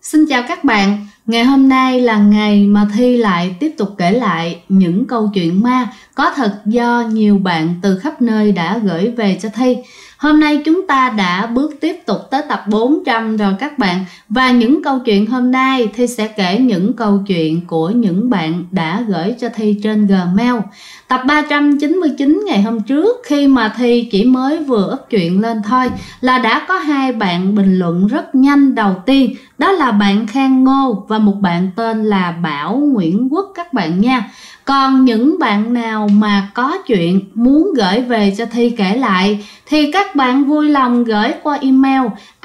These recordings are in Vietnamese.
Xin chào các bạn, ngày hôm nay là ngày mà Thi lại tiếp tục kể lại những câu chuyện ma có thật do nhiều bạn từ khắp nơi đã gửi về cho Thi. Hôm nay chúng ta đã bước tiếp tục tới tập 400 rồi các bạn. Và những câu chuyện hôm nay Thi sẽ kể những câu chuyện của những bạn đã gửi cho Thi trên Gmail. Tập 399 ngày hôm trước, khi mà Thi chỉ mới vừa up chuyện lên thôi, là đã có hai bạn bình luận rất nhanh. Đầu tiên đó là bạn Khang Ngô và một bạn tên là Bảo Nguyễn Quốc các bạn nha. Còn những bạn nào mà có chuyện muốn gửi về cho Thi kể lại thì các bạn vui lòng gửi qua email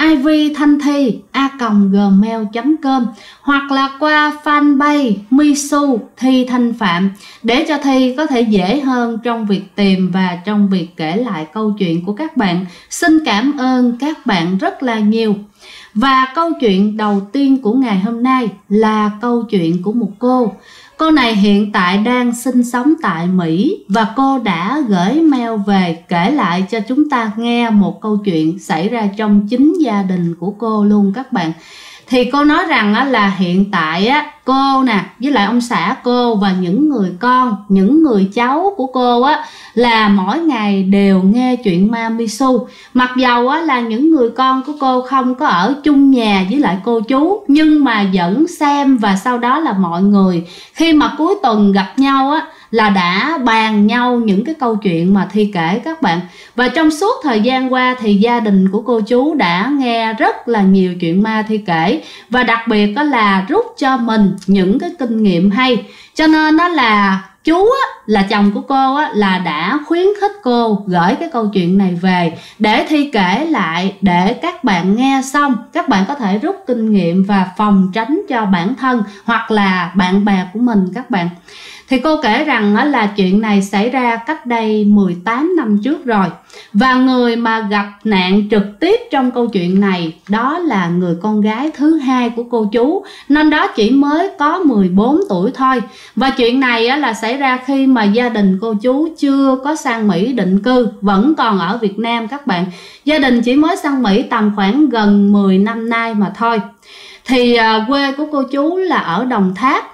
ivthanthi@gmail.com hoặc là qua fanpage Misu Thi Thanh Phạm để cho Thi có thể dễ hơn trong việc tìm và trong việc kể lại câu chuyện của các bạn. Xin cảm ơn các bạn rất là nhiều. Và câu chuyện đầu tiên của ngày hôm nay là câu chuyện của một cô. Cô này hiện tại đang sinh sống tại Mỹ và cô đã gửi mail về kể lại cho chúng ta nghe một câu chuyện xảy ra trong chính gia đình của cô luôn các bạn. Thì cô nói rằng là hiện tại cô nè với lại ông xã cô và những người con, những người cháu của cô là mỗi ngày đều nghe chuyện ma Misu. Mặc dầu là những người con của cô không có ở chung nhà với lại cô chú, nhưng mà vẫn xem, và sau đó là mọi người khi mà cuối tuần gặp nhau là đã bàn nhau những cái câu chuyện mà Thi kể các bạn. Và trong suốt thời gian qua thì gia đình của cô chú đã nghe rất là nhiều chuyện ma Thi kể, và đặc biệt đó là rút cho mình những cái kinh nghiệm hay. Cho nên đó là chú là chồng của cô là đã khuyến khích cô gửi cái câu chuyện này về để Thi kể lại, để các bạn nghe xong các bạn có thể rút kinh nghiệm và phòng tránh cho bản thân hoặc là bạn bè của mình các bạn. Thì cô kể rằng là chuyện này xảy ra cách đây 18 năm trước rồi. Và người mà gặp nạn trực tiếp trong câu chuyện này đó là người con gái thứ hai của cô chú, nên đó chỉ mới có 14 tuổi thôi. Và chuyện này là xảy ra khi mà gia đình cô chú chưa có sang Mỹ định cư, vẫn còn ở Việt Nam các bạn. Gia đình chỉ mới sang Mỹ tầm khoảng gần 10 năm nay mà thôi. Thì quê của cô chú là ở Đồng Tháp.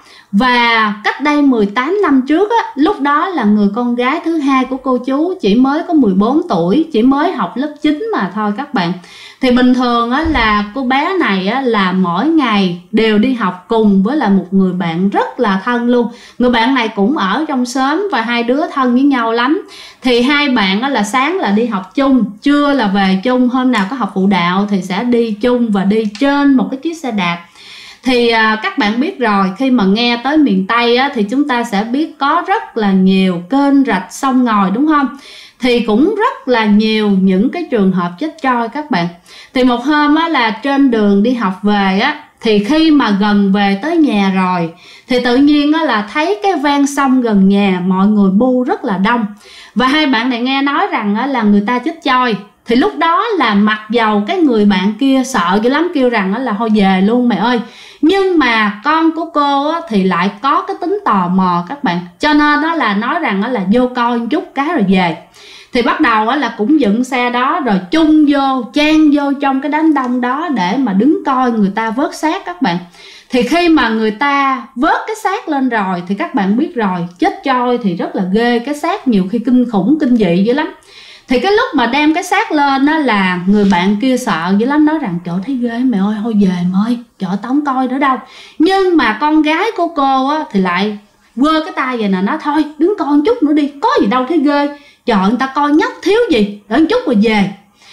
Và cách đây 18 năm trước lúc đó là người con gái thứ hai của cô chú chỉ mới có 14 tuổi, chỉ mới học lớp 9 mà thôi các bạn. Thì bình thường là cô bé này là mỗi ngày đều đi học cùng với là một người bạn rất là thân luôn. Người bạn này cũng ở trong xóm và hai đứa thân với nhau lắm. Thì hai bạn là sáng là đi học chung, trưa là về chung, hôm nào có học phụ đạo thì sẽ đi chung và đi trên một cái chiếc xe đạp. Thì các bạn biết rồi, khi mà nghe tới miền Tây thì chúng ta sẽ biết có rất là nhiều kênh rạch sông ngòi đúng không? Thì cũng rất là nhiều những cái trường hợp chết trôi các bạn. Thì một hôm là trên đường đi học về thì khi mà gần về tới nhà rồi thì tự nhiên là thấy cái ven sông gần nhà mọi người bu rất là đông. Và hai bạn này nghe nói rằng là người ta chết trôi. Thì lúc đó là mặc dầu cái người bạn kia sợ dữ lắm, kêu rằng là thôi về luôn mày ơi. Nhưng mà con của cô thì lại có cái tính tò mò các bạn. Cho nên đó là nói rằng là vô coi một chút cái rồi về. Thì bắt đầu là cũng dựng xe đó rồi chung vô, chen vô trong cái đám đông đó để mà đứng coi người ta vớt xác các bạn. Thì khi mà người ta vớt cái xác lên rồi thì các bạn biết rồi, chết trôi thì rất là ghê, cái xác nhiều khi kinh khủng, kinh dị dữ lắm. Thì cái lúc mà đem cái xác lên là người bạn kia sợ dữ lắm, nói rằng trời thấy ghê mẹ ơi, thôi về mày ơi, trời tao không coi nữa đâu. Nhưng mà con gái của cô thì lại quơ cái tay vậy nè, nói thôi đứng coi một chút nữa đi, có gì đâu thấy ghê, trời người ta coi nhóc thiếu gì, đợi một chút rồi về.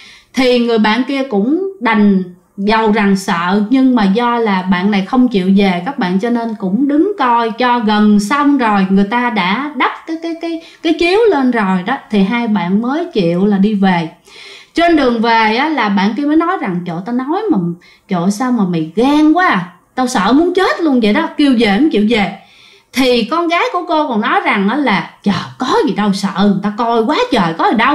Thì người bạn kia cũng đành dầu rằng sợ, nhưng mà do là bạn này không chịu về các bạn, cho nên cũng đứng coi cho gần xong rồi người ta đã đắp cái chiếu lên rồi đó thì hai bạn mới chịu là đi về. Trên đường về là bạn kia mới nói rằng trời tao nói mà trời sao mà mày gan quá à, tao sợ muốn chết luôn vậy đó, kêu về không chịu về. Thì con gái của cô còn nói rằng là trời có gì đâu sợ, người ta coi quá trời có gì đâu.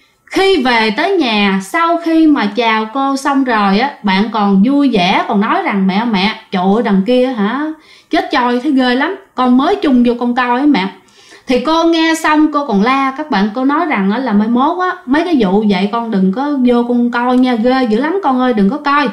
Khi về tới nhà, sau khi mà chào cô xong rồi bạn còn vui vẻ còn nói rằng mẹ trời ơi đằng kia hả chết trôi thấy ghê lắm, con mới chung vô con coi mẹ. Thì cô nghe xong cô còn la các bạn, cô nói rằng là mai mốt mấy cái vụ vậy con đừng có vô con coi nha, ghê dữ lắm con ơi đừng có coi.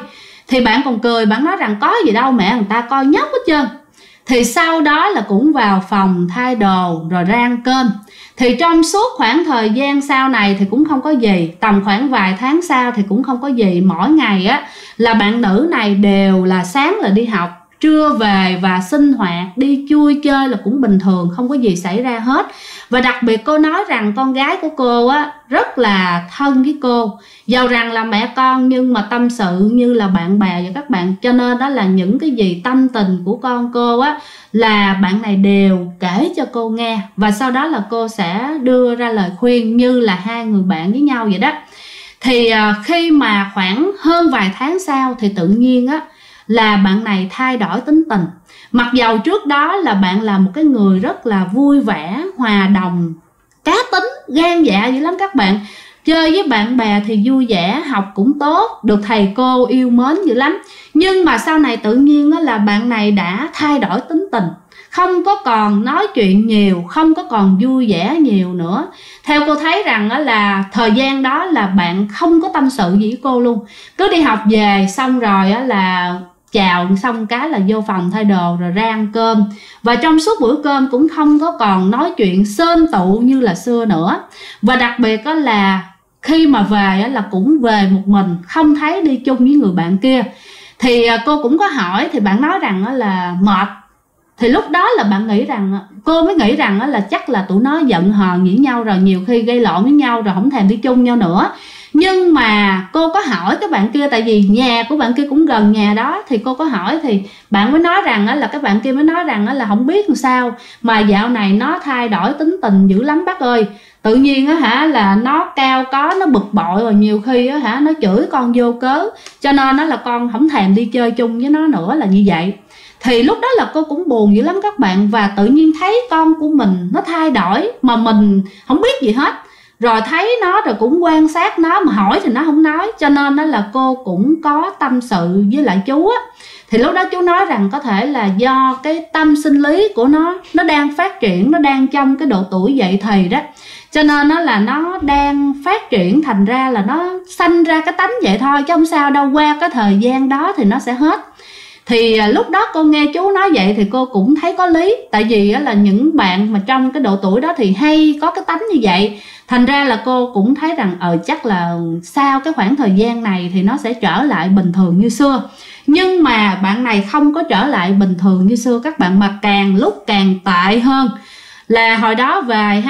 Thì bạn còn cười, bạn nói rằng có gì đâu mẹ, người ta coi nhóc hết trơn. Thì sau đó là cũng vào phòng thay đồ rồi rang cơm. Thì trong suốt khoảng thời gian sau này thì cũng không có gì, tầm khoảng vài tháng sau thì cũng không có gì. Mỗi ngày á là bạn nữ này đều là sáng là đi học, trưa về và sinh hoạt, đi chui chơi là cũng bình thường, không có gì xảy ra hết. Và đặc biệt cô nói rằng con gái của cô á rất là thân với cô, dầu rằng là mẹ con nhưng mà tâm sự như là bạn bè và các bạn. Cho nên đó là những cái gì tâm tình của con cô á là bạn này đều kể cho cô nghe, và sau đó là cô sẽ đưa ra lời khuyên như là hai người bạn với nhau vậy đó. Thì khi mà khoảng hơn vài tháng sau thì tự nhiên á là bạn này thay đổi tính tình. Mặc dầu trước đó là bạn là một cái người rất là vui vẻ, hòa đồng, cá tính, gan dạ dữ lắm các bạn. Chơi với bạn bè thì vui vẻ, học cũng tốt, được thầy cô yêu mến dữ lắm. Nhưng mà sau này tự nhiên là bạn này đã thay đổi tính tình, không có còn nói chuyện nhiều, không có còn vui vẻ nhiều nữa. Theo cô thấy rằng là thời gian đó là bạn không có tâm sự gì với cô luôn. Cứ đi học về xong rồi là chào xong cái là vô phòng thay đồ rồi rang cơm. Và trong suốt bữa cơm cũng không có còn nói chuyện xôm tụ như là xưa nữa. Và đặc biệt là khi mà về là cũng về một mình, không thấy đi chung với người bạn kia. Thì cô cũng có hỏi, thì bạn nói rằng là mệt. Thì lúc đó là bạn nghĩ rằng, cô mới nghĩ rằng là chắc là tụi nó giận hờn với nhau rồi, nhiều khi gây lộn với nhau rồi không thèm đi chung nhau nữa. Nhưng mà cô có hỏi các bạn kia, tại vì nhà của bạn kia cũng gần nhà đó, thì cô có hỏi thì bạn mới nói rằng là các bạn kia mới nói rằng là không biết làm sao mà dạo này nó thay đổi tính tình dữ lắm bác ơi. Tự nhiên là nó cao có, nó bực bội, rồi nhiều khi nó chửi con vô cớ, cho nên là con không thèm đi chơi chung với nó nữa là như vậy. Thì lúc đó là cô cũng buồn dữ lắm các bạn. Và tự nhiên thấy con của mình nó thay đổi mà mình không biết gì hết. Rồi thấy nó rồi cũng quan sát nó, mà hỏi thì nó không nói. Cho nên đó là cô cũng có tâm sự với lại chú á. Thì lúc đó chú nói rằng có thể là do cái tâm sinh lý của nó đang phát triển, nó đang trong cái độ tuổi dậy thì đó. Cho nên là nó đang phát triển, thành ra là nó sanh ra cái tánh vậy thôi, chứ không sao đâu, qua cái thời gian đó thì nó sẽ hết. Thì lúc đó cô nghe chú nói vậy thì cô cũng thấy có lý. Tại vì là những bạn mà trong cái độ tuổi đó thì hay có cái tánh như vậy. Thành ra là cô cũng thấy rằng chắc là sau cái khoảng thời gian này thì nó sẽ trở lại bình thường như xưa. Nhưng mà bạn này không có trở lại bình thường như xưa các bạn, mà càng lúc càng tệ hơn. Là hồi đó về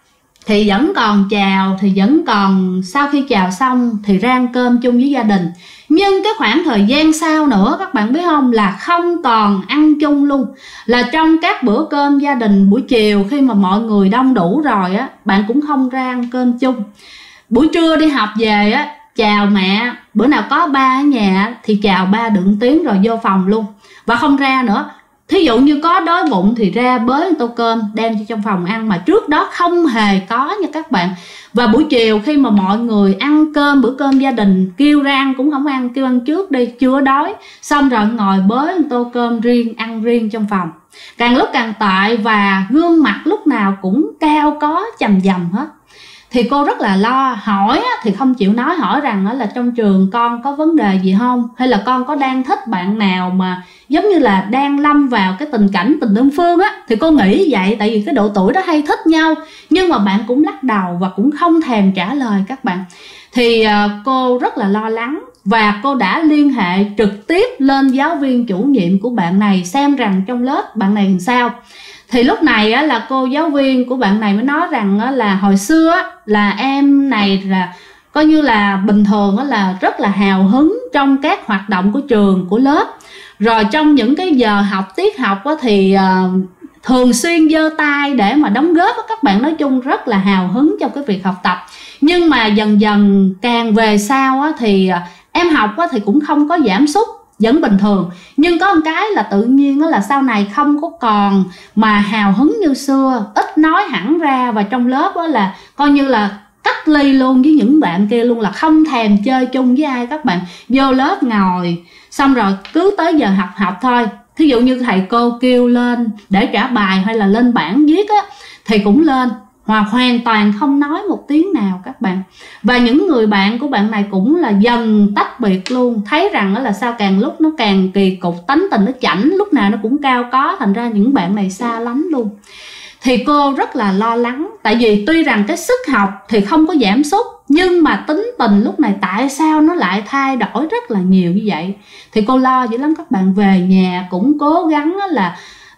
thì vẫn còn chào, thì vẫn còn sau khi chào xong thì rang cơm chung với gia đình. Nhưng cái khoảng thời gian sau nữa các bạn biết không, là không còn ăn chung luôn. Là trong các bữa cơm gia đình buổi chiều khi mà mọi người đông đủ rồi bạn cũng không ra ăn cơm chung. Buổi trưa đi học về chào mẹ, bữa nào có ba ở nhà thì chào ba được tiếng rồi vô phòng luôn, và không ra nữa. Thí dụ như có đói bụng thì ra bới một tô cơm đem cho trong phòng ăn, mà trước đó không hề có nha các bạn. Và buổi chiều khi mà mọi người ăn cơm, bữa cơm gia đình, kêu ra ăn cũng không ăn, kêu ăn trước đi, chưa đói, xong rồi ngồi bới một tô cơm riêng, ăn riêng trong phòng. Càng lúc càng tệ, và gương mặt lúc nào cũng cao có, chằm chằm hết. Thì cô rất là lo, hỏi thì không chịu nói, hỏi rằng là trong trường con có vấn đề gì không, hay là con có đang thích bạn nào mà giống như là đang lâm vào cái tình cảnh tình đơn phương thì cô nghĩ vậy, tại vì cái độ tuổi đó hay thích nhau. Nhưng mà bạn cũng lắc đầu và cũng không thèm trả lời các bạn. Thì cô rất là lo lắng, và cô đã liên hệ trực tiếp lên giáo viên chủ nhiệm của bạn này xem rằng trong lớp bạn này làm sao. Thì lúc này là cô giáo viên của bạn này mới nói rằng là hồi xưa là em này là coi như là bình thường là rất là hào hứng trong các hoạt động của trường, của lớp. Rồi trong những cái giờ học, tiết học thì thường xuyên giơ tay để mà đóng góp. Các bạn nói chung rất là hào hứng trong cái việc học tập. Nhưng mà dần dần càng về sau thì em học thì cũng không có giảm sút, vẫn bình thường. Nhưng có một cái là tự nhiên là sau này không có còn mà hào hứng như xưa, ít nói hẳn ra, và trong lớp là coi như là cách ly luôn với những bạn kia luôn, là không thèm chơi chung với ai các bạn. Vô lớp ngồi xong rồi cứ tới giờ học thôi. Thí dụ như thầy cô kêu lên để trả bài hay là lên bảng viết thì cũng lên. hoàn toàn không nói một tiếng nào các bạn. Và những người bạn của bạn này cũng là dần tách biệt luôn, thấy rằng là sao càng lúc nó càng kỳ cục, tánh tình nó chảnh, lúc nào nó cũng cao có, thành ra những bạn này xa lánh luôn. Thì cô rất là lo lắng, tại vì tuy rằng cái sức học thì không có giảm sút, nhưng mà tính tình lúc này tại sao nó lại thay đổi rất là nhiều như vậy. Thì cô lo dữ lắm các bạn. Về nhà cũng cố gắng là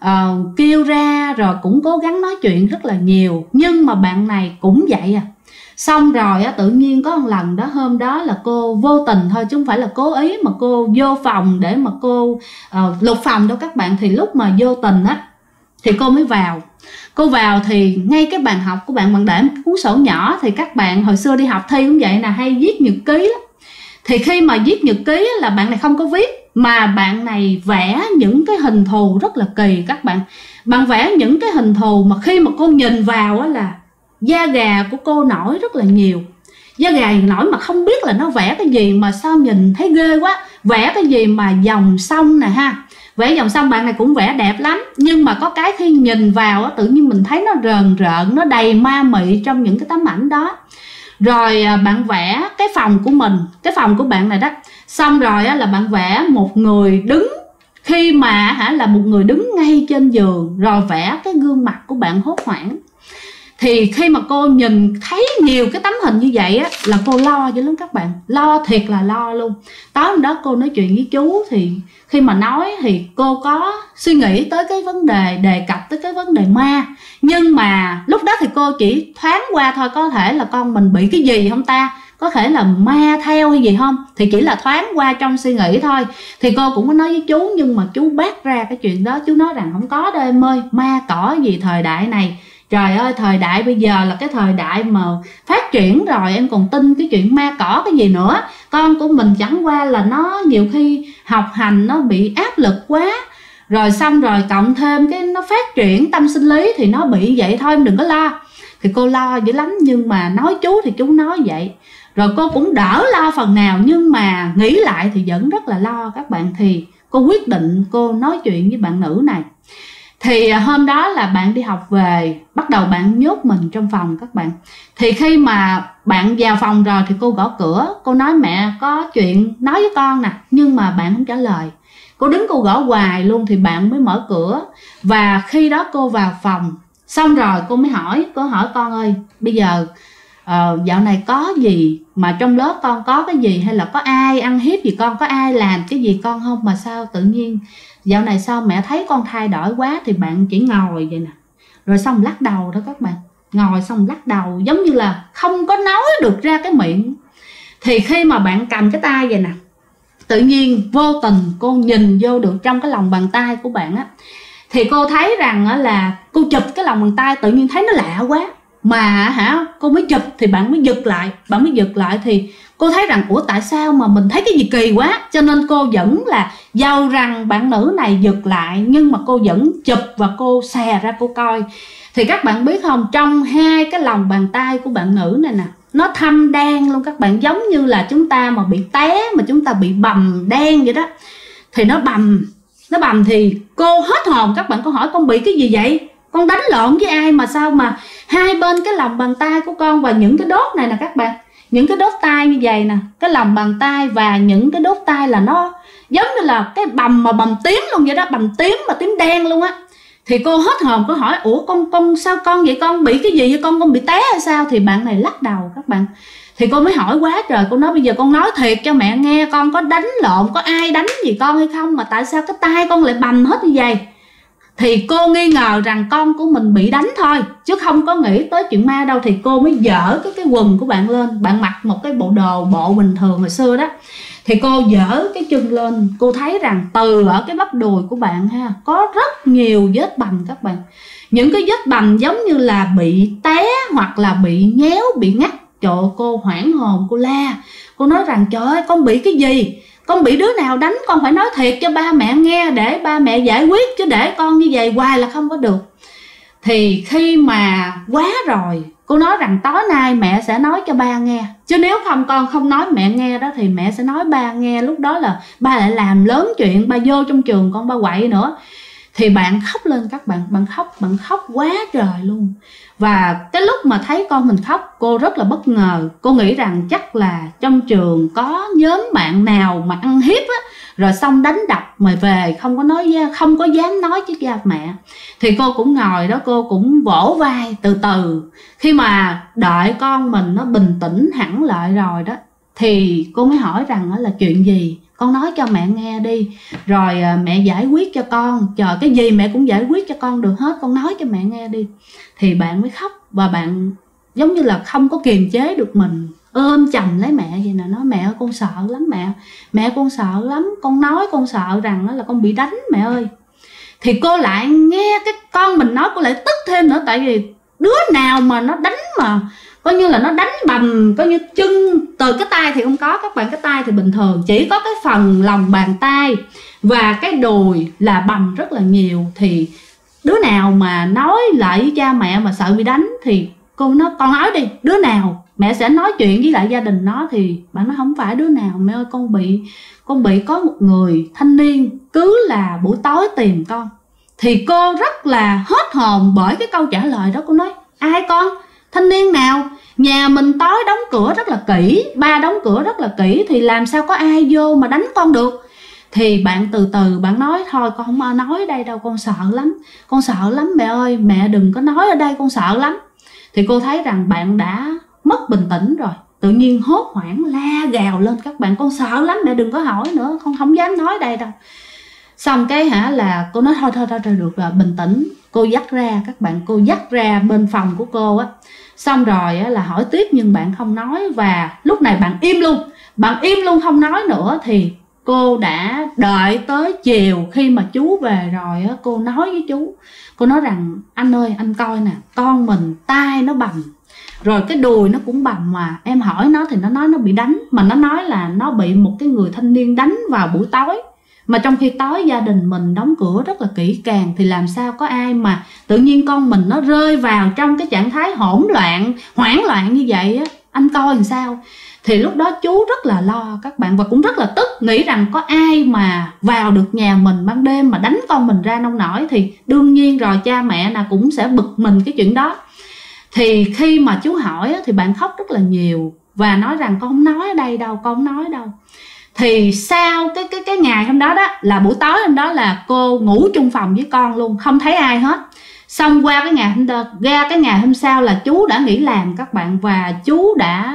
kêu ra, rồi cũng cố gắng nói chuyện rất là nhiều, nhưng mà bạn này cũng vậy à. Xong rồi tự nhiên có một lần đó, hôm đó là cô vô tình thôi chứ không phải là cố ý, mà cô vô phòng để mà cô lục phòng đâu các bạn. Thì lúc mà vô tình á thì cô mới vào. Cô vào thì ngay cái bàn học của bạn để một cuốn sổ nhỏ. Thì các bạn hồi xưa đi học thi cũng vậy nè, hay viết nhật ký lắm. Thì khi mà viết nhật ký là bạn này không có viết, mà bạn này vẽ những cái hình thù rất là kỳ các bạn. Bạn vẽ những cái hình thù mà khi mà cô nhìn vào là da gà của cô nổi rất là nhiều. Da gà nổi mà không biết là nó vẽ cái gì mà sao nhìn thấy ghê quá. Vẽ cái gì mà dòng sông nè ha, vẽ dòng sông bạn này cũng vẽ đẹp lắm. Nhưng mà có cái khi nhìn vào tự nhiên mình thấy nó rờn rợn, nó đầy ma mị trong những cái tấm ảnh đó. Rồi bạn vẽ cái phòng của mình, cái phòng của bạn này đó. Xong rồi là bạn vẽ một người đứng, khi mà là một người đứng ngay trên giường, rồi vẽ cái gương mặt của bạn hốt hoảng. Thì khi mà cô nhìn thấy nhiều cái tấm hình như vậy á, là cô lo dữ lắm các bạn. Lo thiệt là lo luôn. Tối hôm đó cô nói chuyện với chú, thì khi mà nói thì cô có suy nghĩ tới cái vấn đề, đề cập tới cái vấn đề ma. Nhưng mà lúc đó thì cô chỉ thoáng qua thôi, có thể là con mình bị cái gì không ta, có thể là ma theo hay gì không, thì chỉ là thoáng qua trong suy nghĩ thôi. Thì cô cũng có nói với chú, nhưng mà chú bác ra cái chuyện đó. Chú nói rằng không có đâu em ơi, ma cỏ gì thời đại này. Trời ơi, thời đại bây giờ là cái thời đại mà phát triển rồi, em còn tin cái chuyện ma cỏ cái gì nữa. Con của mình chẳng qua là nó nhiều khi học hành nó bị áp lực quá, rồi xong rồi cộng thêm cái nó phát triển tâm sinh lý thì nó bị vậy thôi, em đừng có lo. Thì cô lo dữ lắm, nhưng mà nói chú thì chú nói vậy. Rồi cô cũng đỡ lo phần nào, nhưng mà nghĩ lại thì vẫn rất là lo các bạn. Thì cô quyết định cô nói chuyện với bạn nữ này. Thì hôm đó là bạn đi học về, bắt đầu bạn nhốt mình trong phòng các bạn. Thì khi mà bạn vào phòng rồi thì cô gõ cửa. Cô nói mẹ có chuyện nói với con nè, nhưng mà bạn không trả lời. Cô đứng cô gõ hoài luôn thì bạn mới mở cửa. Và khi đó cô vào phòng, xong rồi cô mới hỏi, cô hỏi con ơi, bây giờ dạo này có gì mà trong lớp con có cái gì, hay là có ai ăn hiếp gì con, có ai làm cái gì con không, mà sao tự nhiên dạo này sao mẹ thấy con thay đổi quá. Thì bạn chỉ ngồi vậy nè, rồi xong lắc đầu đó các bạn. Ngồi xong lắc đầu giống như là không có nói được ra cái miệng. Thì khi mà bạn cầm cái tay vậy nè, tự nhiên vô tình cô nhìn vô được trong cái lòng bàn tay của bạn á. Thì cô thấy rằng là cô chụp cái lòng bàn tay, tự nhiên thấy nó lạ quá. Mà cô mới chụp thì bạn mới giật lại. Bạn mới giật lại thì cô thấy rằng ủa tại sao mà mình thấy cái gì kỳ quá. Cho nên cô vẫn là dầu rằng bạn nữ này giật lại, nhưng mà cô vẫn chụp và cô xè ra cô coi. Thì các bạn biết không, trong hai cái lòng bàn tay của bạn nữ này nè, nó thâm đen luôn các bạn. Giống như là chúng ta mà bị té, mà chúng ta bị bầm đen vậy đó. Thì nó bầm thì cô hết hồn các bạn. Cô hỏi con bị cái gì vậy, con đánh lộn với ai mà sao mà hai bên cái lòng bàn tay của con và những cái đốt này nè các bạn, những cái đốt tay như vậy nè, cái lòng bàn tay và những cái đốt tay là nó giống như là cái bầm mà bầm tím luôn vậy đó, bầm tím mà tím đen luôn á. Thì cô hết hồn, cô hỏi ủa con sao con vậy, con bị cái gì vậy, con bị té hay sao. Thì bạn này lắc đầu các bạn. Thì cô mới hỏi quá trời, cô nói bây giờ con nói thiệt cho mẹ nghe, con có đánh lộn, có ai đánh gì con hay không, mà tại sao cái tay con lại bầm hết như vậy. Thì cô nghi ngờ rằng con của mình bị đánh thôi, chứ không có nghĩ tới chuyện ma đâu. Thì cô mới dở cái quần của bạn lên. Bạn mặc một cái bộ đồ bộ bình thường hồi xưa đó. Thì cô dở cái chân lên, cô thấy rằng từ ở cái bắp đùi của bạn có rất nhiều vết bầm các bạn. Những cái vết bầm giống như là bị té hoặc là bị nhéo, bị ngắt. Trời ơi, cô hoảng hồn, cô la. Cô nói rằng trời ơi con bị cái gì, con bị đứa nào đánh, con phải nói thiệt cho ba mẹ nghe để ba mẹ giải quyết, chứ để con như vậy hoài là không có được. Thì khi mà quá rồi, cô nói rằng tối nay mẹ sẽ nói cho ba nghe, chứ nếu không con không nói mẹ nghe đó thì mẹ sẽ nói ba nghe. Lúc đó là ba lại làm lớn chuyện, ba vô trong trường con ba quậy nữa. thì bạn khóc lên các bạn, bạn khóc quá trời luôn. Và cái lúc mà thấy con mình khóc, cô rất là bất ngờ. Cô nghĩ rằng chắc là trong trường có nhóm bạn nào mà ăn hiếp á, rồi xong đánh đập mà về không có dám nói với cha mẹ. Thì cô cũng ngồi đó, cô cũng vỗ vai từ từ. Khi mà đợi con mình nó bình tĩnh hẳn lại rồi đó, thì cô mới hỏi rằng là chuyện gì, con nói cho mẹ nghe đi, rồi mẹ giải quyết cho con. Trời, cái gì mẹ cũng giải quyết cho con được hết, con nói cho mẹ nghe đi. Thì bạn mới khóc, và bạn giống như là không có kiềm chế được mình, ôm chầm lấy mẹ vậy nè, nói mẹ ơi con sợ lắm mẹ con sợ lắm, con nói con sợ rằng là con bị đánh mẹ ơi. Thì cô lại nghe cái con mình nói, cô lại tức thêm nữa. Tại vì đứa nào mà nó đánh mà coi như là nó đánh bầm, coi như chân từ cái tay thì không có các bạn, cái tay thì bình thường, chỉ có cái phần lòng bàn tay và cái đùi là bầm rất là nhiều. Thì đứa nào mà nói lại với cha mẹ mà sợ bị đánh thì cô nói con nói đi, đứa nào mẹ sẽ nói chuyện với lại gia đình nó. Thì bạn nói không phải đứa nào mẹ ơi, con bị có một người thanh niên cứ là buổi tối tìm con. Thì cô rất là hết hồn bởi cái câu trả lời đó. Cô nói ai con, thanh niên nào, nhà mình tối đóng cửa rất là kỹ, ba đóng cửa rất là kỹ, thì làm sao có ai vô mà đánh con được. Thì bạn từ từ bạn nói thôi con không nói ở đây đâu, con sợ lắm mẹ ơi, mẹ đừng có nói ở đây, con sợ lắm. Thì cô thấy rằng bạn đã mất bình tĩnh rồi, tự nhiên hốt hoảng la gào lên các bạn, con sợ lắm mẹ đừng có hỏi nữa, con không dám nói đây đâu. Xong cái là cô nói thôi được rồi, bình tĩnh. Cô dắt ra các bạn, cô dắt ra bên phòng của cô á. Xong rồi là hỏi tiếp nhưng bạn không nói. Và lúc này bạn im luôn không nói nữa. Thì cô đã đợi tới chiều khi mà chú về rồi á, cô nói với chú, cô nói rằng anh ơi anh coi nè, con mình tay nó bầm, rồi cái đùi nó cũng bầm, mà em hỏi nó thì nó nói nó bị đánh, mà nó nói là nó bị một cái người thanh niên đánh vào buổi tối. Mà trong khi tối gia đình mình đóng cửa rất là kỹ càng, thì làm sao có ai mà tự nhiên con mình nó rơi vào trong cái trạng thái hỗn loạn, hoảng loạn như vậy á, anh coi làm sao. Thì lúc đó chú rất là lo các bạn, và cũng rất là tức, nghĩ rằng có ai mà vào được nhà mình ban đêm mà đánh con mình ra nông nổi. Thì đương nhiên rồi, cha mẹ nào cũng sẽ bực mình cái chuyện đó. Thì khi mà chú hỏi thì bạn khóc rất là nhiều và nói rằng con không nói ở đây đâu, con không nói đâu. Thì sau cái ngày hôm đó là buổi tối hôm đó là cô ngủ chung phòng với con luôn, không thấy ai hết. Xong qua cái ngày hôm sau là chú đã nghỉ làm các bạn, và chú đã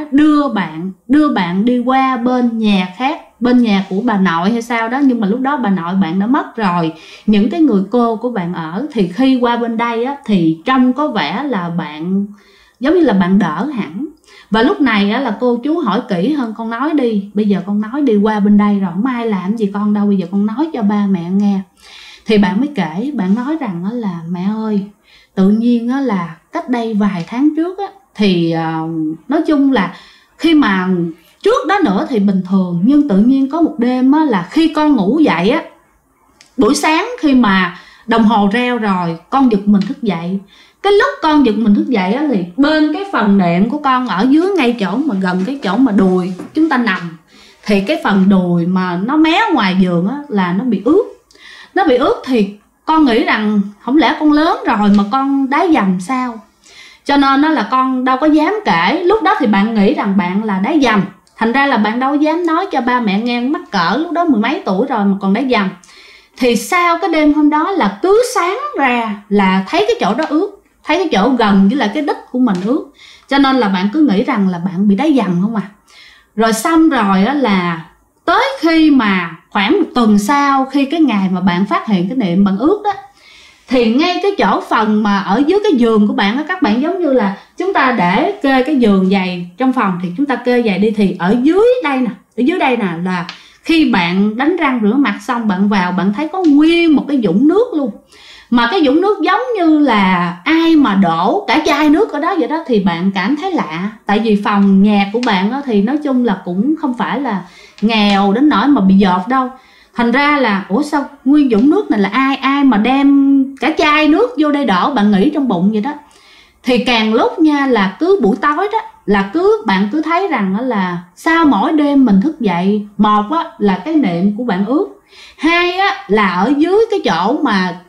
đưa bạn đi qua bên nhà khác, bên nhà của bà nội hay sao đó. Nhưng mà lúc đó bà nội bạn đã mất rồi, những cái người cô của bạn ở. Thì khi qua bên đây á, thì trông có vẻ là bạn giống như là bạn đỡ hẳn. Và lúc này á, là cô chú hỏi kỹ hơn, con nói đi, bây giờ con nói đi, qua bên đây rồi không ai làm gì con đâu, bây giờ con nói cho ba mẹ nghe. Thì bạn mới kể, bạn nói rằng á, là mẹ ơi, tự nhiên á, là cách đây vài tháng trước á, thì nói chung là khi mà trước đó nữa thì bình thường, nhưng tự nhiên có một đêm á, là khi con ngủ dậy á, buổi sáng khi mà đồng hồ reo rồi, con giật mình thức dậy. Cái lúc con giật mình thức dậy á, thì bên cái phần nệm của con ở dưới, ngay chỗ mà gần cái chỗ mà đùi chúng ta nằm, thì cái phần đùi mà nó mé ngoài giường á, là nó bị ướt. Nó bị ướt thì con nghĩ rằng không lẽ con lớn rồi mà con đá dầm sao. Cho nên đó là con đâu có dám kể. Lúc đó thì bạn nghĩ rằng bạn là đá dầm, thành ra là bạn đâu dám nói cho ba mẹ nghe, mắc cỡ lúc đó mười mấy tuổi rồi mà còn đá dầm. Thì sau cái đêm hôm đó là cứ sáng ra là thấy cái chỗ đó ướt, thấy cái chỗ gần với lại cái đít của mình ướt. Cho nên là bạn cứ nghĩ rằng là bạn bị đá dầm không à. Rồi xong rồi đó là tới khi mà khoảng một tuần sau, khi cái ngày mà bạn phát hiện cái nệm bạn ướt đó, thì ngay cái chỗ phần mà ở dưới cái giường của bạn đó, các bạn giống như là chúng ta để kê cái giường giày trong phòng thì chúng ta kê giày đi, thì ở dưới đây nè là khi bạn đánh răng rửa mặt xong bạn vào, bạn thấy có nguyên một cái vũng nước luôn. Mà cái vũng nước giống như là ai mà đổ cả chai nước ở đó vậy đó. Thì bạn cảm thấy lạ, tại vì phòng nhà của bạn đó thì nói chung là cũng không phải là nghèo đến nỗi mà bị dột đâu. Thành ra là ủa sao nguyên vũng nước này là ai mà đem cả chai nước vô đây đổ, bạn nghĩ trong bụng vậy đó. Thì càng lúc nha, là cứ buổi tối đó là bạn cứ thấy rằng là sao mỗi đêm mình thức dậy, một á là cái nệm của bạn ướt, hai á là ở dưới cái chỗ mà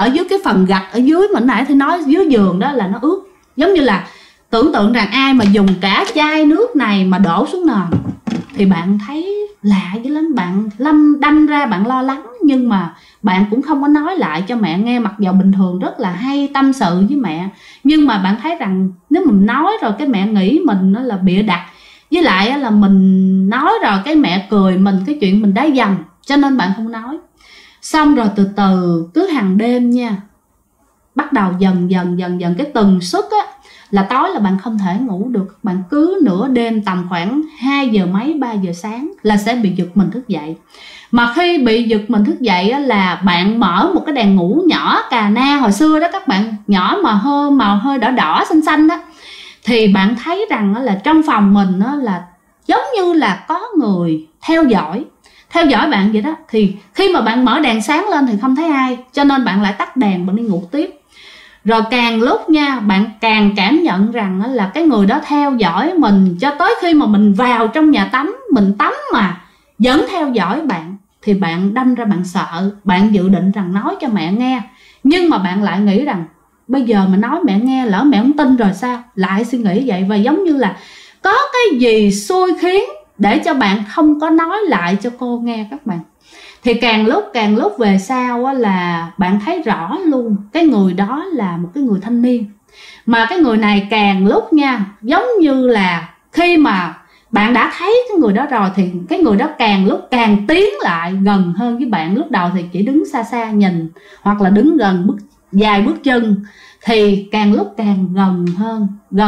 ở dưới cái phần gạch ở dưới mà nãy thì nói dưới giường đó là nó ướt. Giống như là tưởng tượng rằng ai mà dùng cả chai nước này mà đổ xuống nền thì bạn thấy lạ dữ lắm, bạn đâm ra bạn lo lắng, nhưng mà bạn cũng không có nói lại cho mẹ nghe, mặc dầu bình thường rất là hay tâm sự với mẹ. Nhưng mà bạn thấy rằng nếu mình nói rồi cái mẹ nghĩ mình nó là bịa đặt, với lại là mình nói rồi cái mẹ cười mình cái chuyện mình đá dầm, cho nên bạn không nói. Xong rồi từ từ cứ hàng đêm nha, bắt đầu dần dần cái tần suất á là tối là bạn không thể ngủ được. Bạn cứ nửa đêm tầm khoảng 2 giờ mấy 3 giờ sáng là sẽ bị giật mình thức dậy. Mà khi bị giật mình thức dậy á, là bạn mở một cái đèn ngủ nhỏ cà na hồi xưa đó các bạn, nhỏ mà màu hơi đỏ đỏ xanh xanh đó, thì bạn thấy rằng là trong phòng mình là giống như là có người theo dõi bạn vậy đó. Thì khi mà bạn mở đèn sáng lên thì không thấy ai, cho nên bạn lại tắt đèn, bạn đi ngủ tiếp. Rồi càng lúc nha, bạn càng cảm nhận rằng là cái người đó theo dõi mình, cho tới khi mà mình vào trong nhà tắm, mình tắm mà vẫn theo dõi bạn, thì bạn đâm ra bạn sợ. Bạn dự định rằng nói cho mẹ nghe, nhưng mà bạn lại nghĩ rằng bây giờ mà nói mẹ nghe lỡ mẹ không tin rồi sao, lại suy nghĩ vậy. Và giống như là có cái gì xui khiến để cho bạn không có nói lại cho cô nghe các bạn. Thì càng lúc về sau á, là bạn thấy rõ luôn cái người đó là một cái người thanh niên. Mà cái người này càng lúc nha, giống như là khi mà bạn đã thấy cái người đó rồi thì cái người đó càng lúc càng tiến lại gần hơn với bạn. Lúc đầu thì chỉ đứng xa xa nhìn, hoặc là đứng gần vài bước chân, thì càng lúc càng gần hơn,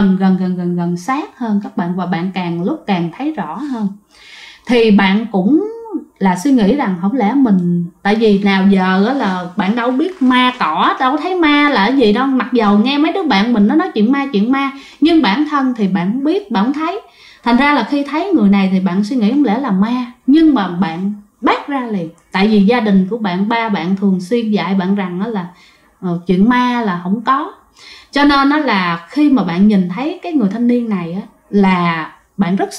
gần sát hơn các bạn. Và bạn càng lúc càng thấy rõ hơn. Thì bạn cũng là suy nghĩ rằng không lẽ mình, tại vì nào giờ là bạn đâu biết ma cỏ, đâu thấy ma là cái gì đâu, mặc dầu nghe mấy đứa bạn mình nó nói chuyện ma, nhưng bản thân thì bạn không biết, bạn không thấy. Thành ra là khi thấy người này thì bạn suy nghĩ không lẽ là ma, nhưng mà bạn bác ra liền. Tại vì gia đình của bạn, ba bạn thường xuyên dạy bạn rằng đó là chuyện ma là không có. Cho nên đó là khi mà bạn nhìn thấy cái người thanh niên này á, là bạn rất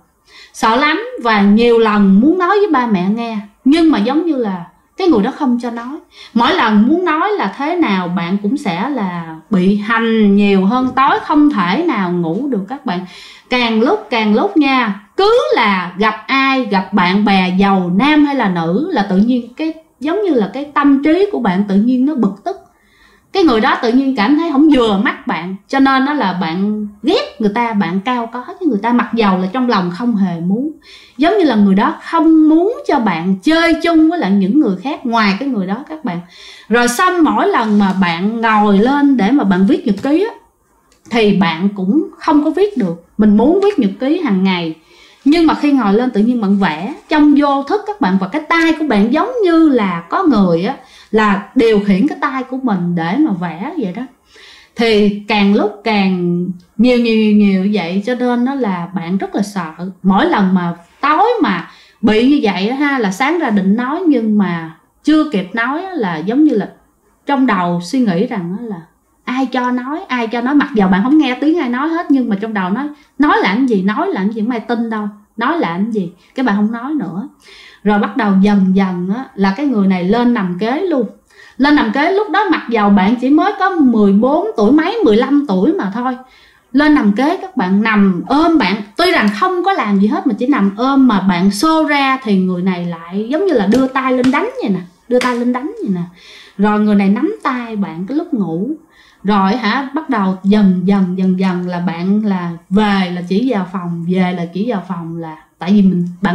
sợ lắm, và nhiều lần muốn nói với ba mẹ nghe, nhưng mà giống như là cái người đó không cho nói. Mỗi lần muốn nói là thế nào bạn cũng sẽ là bị hành nhiều hơn, tối không thể nào ngủ được các bạn. Càng lúc nha, cứ là gặp ai, gặp bạn bè giàu nam hay là nữ là tự nhiên cái giống như là cái tâm trí của bạn tự nhiên nó bực tức. Cái người đó tự nhiên cảm thấy không vừa mắt bạn, cho nên đó là bạn ghét người ta, bạn cao có với người ta, mặc dầu là trong lòng không hề muốn. Giống như là người đó không muốn cho bạn chơi chung với lại những người khác ngoài cái người đó các bạn. Rồi xong mỗi lần mà bạn ngồi lên để mà bạn viết nhật ký á, thì bạn cũng không có viết được. Mình muốn viết nhật ký hàng ngày, nhưng mà khi ngồi lên tự nhiên bạn vẽ trong vô thức các bạn, và cái tay của bạn giống như là có người á là điều khiển cái tay của mình để mà vẽ vậy đó. Thì càng lúc càng nhiều vậy, cho nên nó là bạn rất là sợ. Mỗi lần mà tối mà bị như vậy ha, là sáng ra định nói nhưng mà chưa kịp nói là giống như là trong đầu suy nghĩ rằng là ai cho nói, mặc dầu bạn không nghe tiếng ai nói hết, nhưng mà trong đầu nói là cái gì, không ai tin đâu, nói là cái gì, cái bạn không nói nữa. Rồi bắt đầu dần á, là cái người này lên nằm kế luôn. Lên nằm kế lúc đó mặc dầu bạn chỉ mới có 14 tuổi mấy, 15 tuổi mà thôi. Lên nằm kế các bạn, nằm ôm bạn, tuy rằng không có làm gì hết mà chỉ nằm ôm, mà bạn xô ra thì người này lại giống như là đưa tay lên đánh vậy nè. Rồi người này nắm tay bạn cái lúc ngủ. Rồi bắt đầu dần là bạn là về là chỉ vào phòng, là tại vì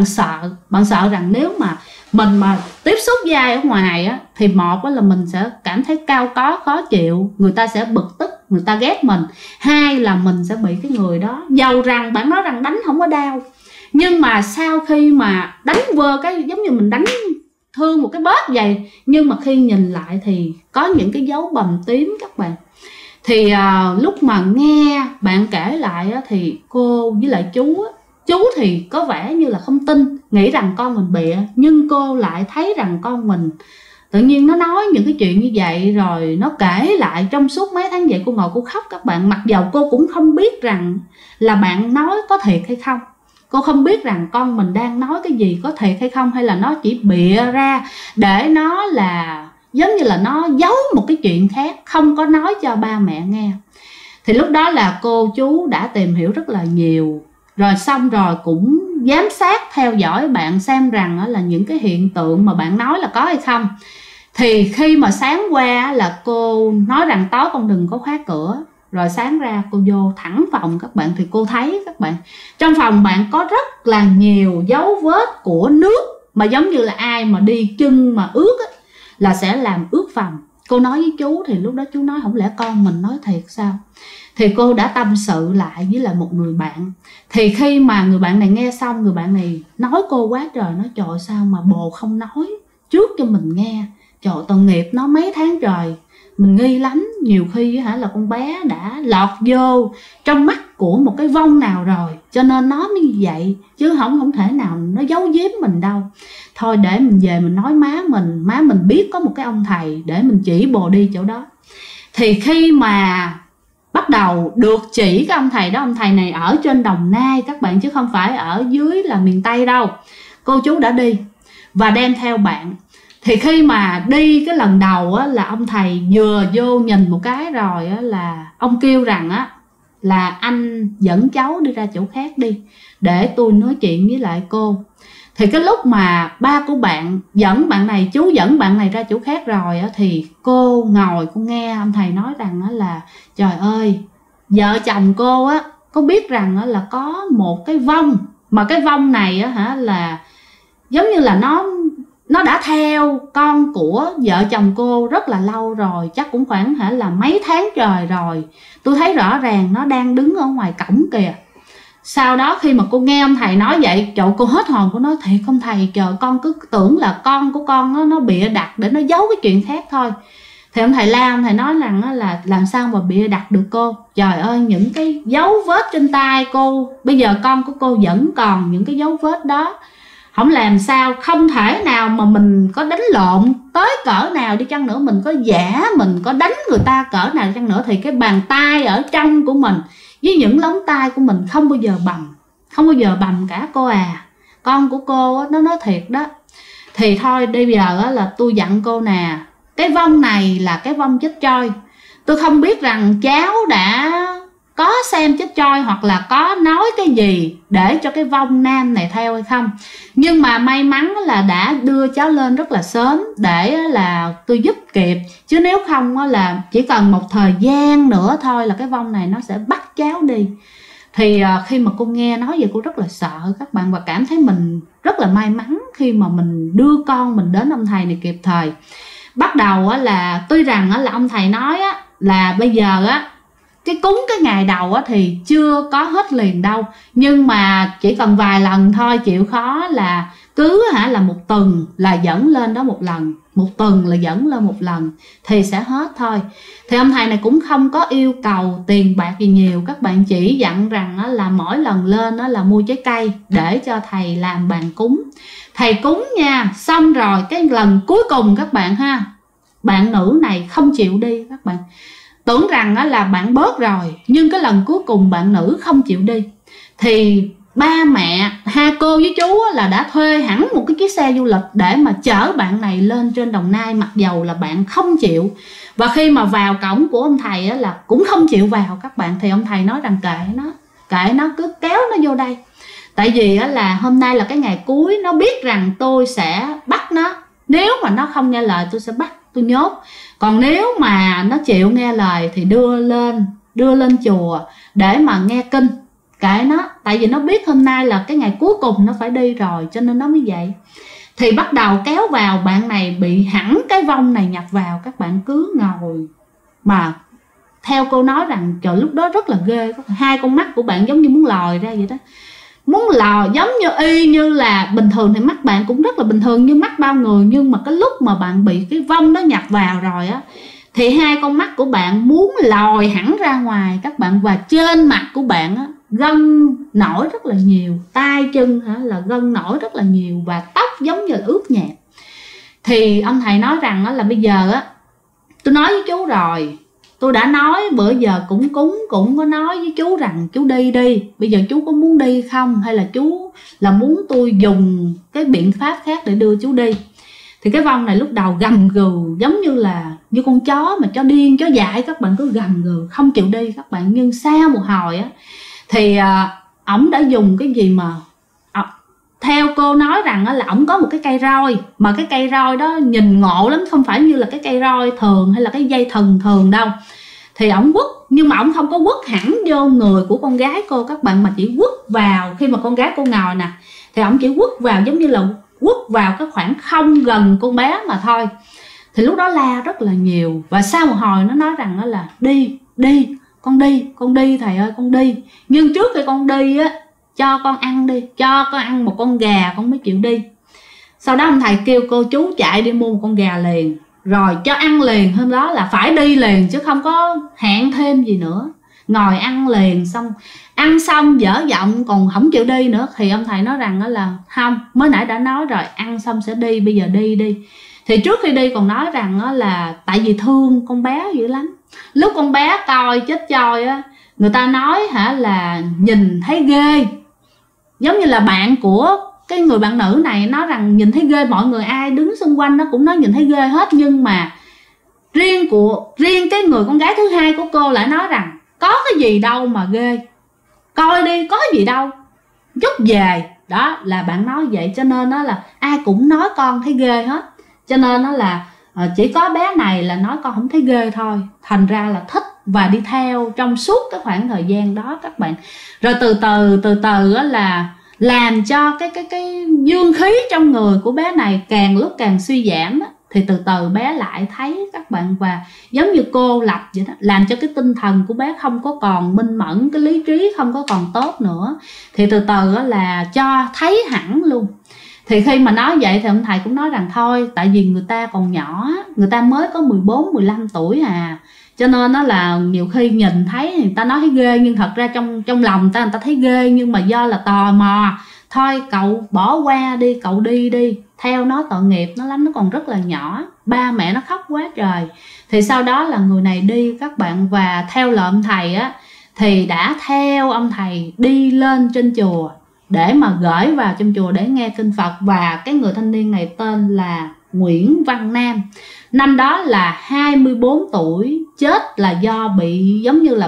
bạn sợ rằng nếu mà mình mà tiếp xúc với ai ở ngoài á, thì một là mình sẽ cảm thấy cao có khó chịu, người ta sẽ bực tức, người ta ghét mình. Hai là mình sẽ bị cái người đó, dầu rằng bạn nói rằng đánh không có đau, nhưng mà sau khi mà đánh vơ cái giống như mình đánh thương một cái bớt vậy, nhưng mà khi nhìn lại thì có những cái dấu bầm tím các bạn. Thì lúc mà nghe bạn kể lại á, thì cô với lại chú thì có vẻ như là không tin, nghĩ rằng con mình bịa, nhưng cô lại thấy rằng con mình tự nhiên nó nói những cái chuyện như vậy, rồi nó kể lại trong suốt mấy tháng vậy. Cô ngồi cô khóc các bạn, mặc dầu cô cũng không biết rằng là bạn nói có thiệt hay không. Cô không biết rằng con mình đang nói cái gì có thiệt hay không, hay là nó chỉ bịa ra để nó là giống như là nó giấu một cái chuyện khác, không có nói cho ba mẹ nghe. Thì lúc đó là cô chú đã tìm hiểu rất là nhiều, rồi xong rồi cũng giám sát theo dõi bạn xem rằng là những cái hiện tượng mà bạn nói là có hay không. Thì khi mà sáng qua là cô nói rằng tối con đừng có khóa cửa, rồi sáng ra cô vô thẳng phòng các bạn, thì cô thấy các bạn, trong phòng bạn có rất là nhiều dấu vết của nước, mà giống như là ai mà đi chân mà ướt á, là sẽ làm ướt phòng. Cô nói với chú thì lúc đó chú nói không lẽ con mình nói thiệt sao. Thì cô đã tâm sự lại với lại một người bạn. Thì khi mà người bạn này nghe xong, người bạn này nói cô quá trời, nói trời sao mà bồ không nói trước cho mình nghe, trời tội nghiệp nó mấy tháng trời, mình nghi lắm, nhiều khi là con bé đã lọt vô trong mắt của một cái vong nào rồi, cho nên nó mới như vậy, chứ không thể nào nó giấu giếm mình đâu. Thôi để mình về mình nói má mình biết có một cái ông thầy để mình chỉ bồ đi chỗ đó. Thì khi mà bắt đầu được chỉ cái ông thầy đó, ông thầy này ở trên Đồng Nai các bạn, chứ không phải ở dưới là miền Tây đâu. Cô chú đã đi và đem theo bạn. Thì khi mà đi cái lần đầu á, là ông thầy vừa vô nhìn một cái rồi á, là ông kêu rằng á, là anh dẫn cháu đi ra chỗ khác đi để tôi nói chuyện với lại cô. Thì cái lúc mà ba của bạn dẫn bạn này, chú dẫn bạn này ra chỗ khác rồi á, thì cô ngồi cô nghe ông thầy nói rằng á, là trời ơi, vợ chồng cô á có biết rằng á, là có một cái vong, mà cái vong này á là giống như là nó đã theo con của vợ chồng cô rất là lâu rồi, chắc cũng khoảng là mấy tháng trời rồi. Tôi thấy rõ ràng nó đang đứng ở ngoài cổng kìa. Sau đó khi mà cô nghe ông thầy nói vậy, trời, cô hết hồn, cô nói thiệt không thầy, trời con cứ tưởng là con của con nó bịa đặt để nó giấu cái chuyện khác thôi. Thì ông thầy la, ông thầy nói rằng là làm sao mà bịa đặt được cô. Trời ơi, những cái dấu vết trên tay cô, bây giờ con của cô vẫn còn những cái dấu vết đó. Không làm sao, không thể nào mà mình có đánh lộn tới cỡ nào đi chăng nữa, mình có giả, mình có đánh người ta cỡ nào đi chăng nữa, thì cái bàn tay ở trong của mình với những lóng tay của mình không bao giờ bầm, không bao giờ bầm cả cô à. Con của cô nó nói thiệt đó. Thì thôi bây giờ là tôi dặn cô nè, cái vong này là cái vong chết trôi. Tôi không biết rằng cháu đã có xem chết trôi hoặc là có nói cái gì để cho cái vong nam này theo hay không, nhưng mà may mắn là đã đưa cháu lên rất là sớm để là tôi giúp kịp, chứ nếu không là chỉ cần một thời gian nữa thôi là cái vong này nó sẽ bắt cháu đi. Thì khi mà cô nghe nói vậy, cô rất là sợ các bạn, và cảm thấy mình rất là may mắn khi mà mình đưa con mình đến ông thầy này kịp thời. Bắt đầu là tuy rằng là ông thầy nói là bây giờ cái cúng cái ngày đầu thì chưa có hết liền đâu, nhưng mà chỉ cần vài lần thôi, chịu khó là cứ là một tuần là dẫn lên đó một lần, một tuần là dẫn lên một lần thì sẽ hết thôi. Thì ông thầy này cũng không có yêu cầu tiền bạc gì nhiều các bạn, chỉ dặn rằng là mỗi lần lên là mua trái cây để cho thầy làm bàn cúng. Thầy cúng nha, xong rồi cái lần cuối cùng các bạn ha, bạn nữ này không chịu đi các bạn. Tưởng rằng là bạn bớt rồi, nhưng cái lần cuối cùng bạn nữ không chịu đi. Thì ba mẹ, hai cô với chú là đã thuê hẳn một cái chiếc xe du lịch để mà chở bạn này lên trên Đồng Nai, mặc dầu là bạn không chịu. Và khi mà vào cổng của ông thầy là cũng không chịu vào các bạn. Thì ông thầy nói rằng kệ nó cứ kéo nó vô đây. Tại vì là hôm nay là cái ngày cuối, nó biết rằng tôi sẽ bắt nó. Nếu mà nó không nghe lời tôi sẽ bắt, tôi nhốt. Còn nếu mà nó chịu nghe lời thì đưa lên chùa để mà nghe kinh. Kệ nó, tại vì nó biết hôm nay là cái ngày cuối cùng nó phải đi rồi, cho nên nó mới vậy. Thì bắt đầu kéo vào, bạn này bị hẳn cái vong này nhập vào, các bạn cứ ngồi. Mà theo cô nói rằng trời lúc đó rất là ghê, hai con mắt của bạn giống như muốn lòi ra vậy đó. Muốn lò giống như y như là bình thường thì mắt bạn cũng rất là bình thường như mắt bao người, nhưng mà cái lúc mà bạn bị cái vong đó nhập vào rồi thì hai con mắt của bạn muốn lòi hẳn ra ngoài các bạn. Và trên mặt của bạn gân nổi rất là nhiều, tay chân là gân nổi rất là nhiều, và tóc giống như là ướt nhẹp. Thì ông thầy nói rằng là bây giờ tôi nói với chú rồi, tôi đã nói bữa giờ cũng có nói với chú rằng chú đi đi. Bây giờ chú có muốn đi không, hay là chú là muốn tôi dùng cái biện pháp khác để đưa chú đi. Thì cái Vong này lúc đầu gầm gừ giống như con chó mà chó điên chó dại, các bạn, cứ gầm gừ không chịu đi các bạn. Nhưng sau một hồi á thì ổng đã dùng cái gì mà theo cô nói rằng là ổng có một cái cây roi, mà cái cây roi đó nhìn ngộ lắm, không phải như là cái cây roi thường hay là cái dây thần thường đâu. Thì ổng quất, nhưng mà ổng không có quất hẳn vô người của con gái cô các bạn, mà chỉ quất vào khi mà con gái cô ngồi nè, thì ổng chỉ quất vào giống như là quất vào cái khoảng không gần con bé mà thôi. Thì lúc đó la rất là nhiều, và sau một hồi nó nói rằng đó là đi con đi thầy ơi, con đi, nhưng trước khi con đi á cho con ăn đi, cho con ăn một con gà con mới chịu đi. Sau đó ông thầy kêu cô chú chạy đi mua một con gà liền, rồi cho ăn liền, hôm đó là phải đi liền chứ không có hẹn thêm gì nữa. Ngồi ăn liền, xong ăn xong dở giọng còn không chịu đi nữa. Thì ông thầy nói rằng đó là không, mới nãy đã nói rồi, ăn xong sẽ đi, bây giờ đi. Thì trước khi đi còn nói rằng đó là tại vì thương con bé dữ lắm. Lúc con bé coi chết choi á, người ta nói là nhìn thấy ghê, giống như là bạn của cái người bạn nữ này nói rằng nhìn thấy ghê, mọi người ai đứng xung quanh nó cũng nói nhìn thấy ghê hết. Nhưng mà riêng cái người con gái thứ hai của cô lại nói rằng có cái gì đâu mà ghê, coi đi có gì đâu, chút về. Đó là bạn nói vậy, cho nên đó là ai cũng nói con thấy ghê hết. Cho nên đó là chỉ có bé này là nói con không thấy ghê thôi, thành ra là thích và đi theo trong suốt cái khoảng thời gian đó các bạn. Rồi từ từ là làm cho cái dương khí trong người của bé này càng lúc càng suy giảm á. Thì từ từ bé lại thấy các bạn, và giống như cô lập vậy đó, làm cho cái tinh thần của bé không có còn minh mẫn, cái lý trí không có còn tốt nữa. Thì từ từ là cho thấy hẳn luôn. Thì khi mà nói vậy thì ông thầy cũng nói rằng thôi, tại vì người ta còn nhỏ, người ta mới có 14-15 tuổi à, cho nên nó là nhiều khi nhìn thấy người ta nói thấy ghê, nhưng thật ra trong lòng người ta thấy ghê, nhưng mà do là tò mò thôi, cậu bỏ qua đi, cậu đi theo nó, tội nghiệp nó lắm, nó còn rất là nhỏ, ba mẹ nó khóc quá trời. Thì sau đó là người này đi các bạn, và theo lời ông thầy á thì đã theo ông thầy đi lên trên chùa để mà gửi vào trong chùa để nghe kinh Phật. Và cái người thanh niên này tên là Nguyễn Văn Nam, năm đó là 24 tuổi, chết là do bị giống như là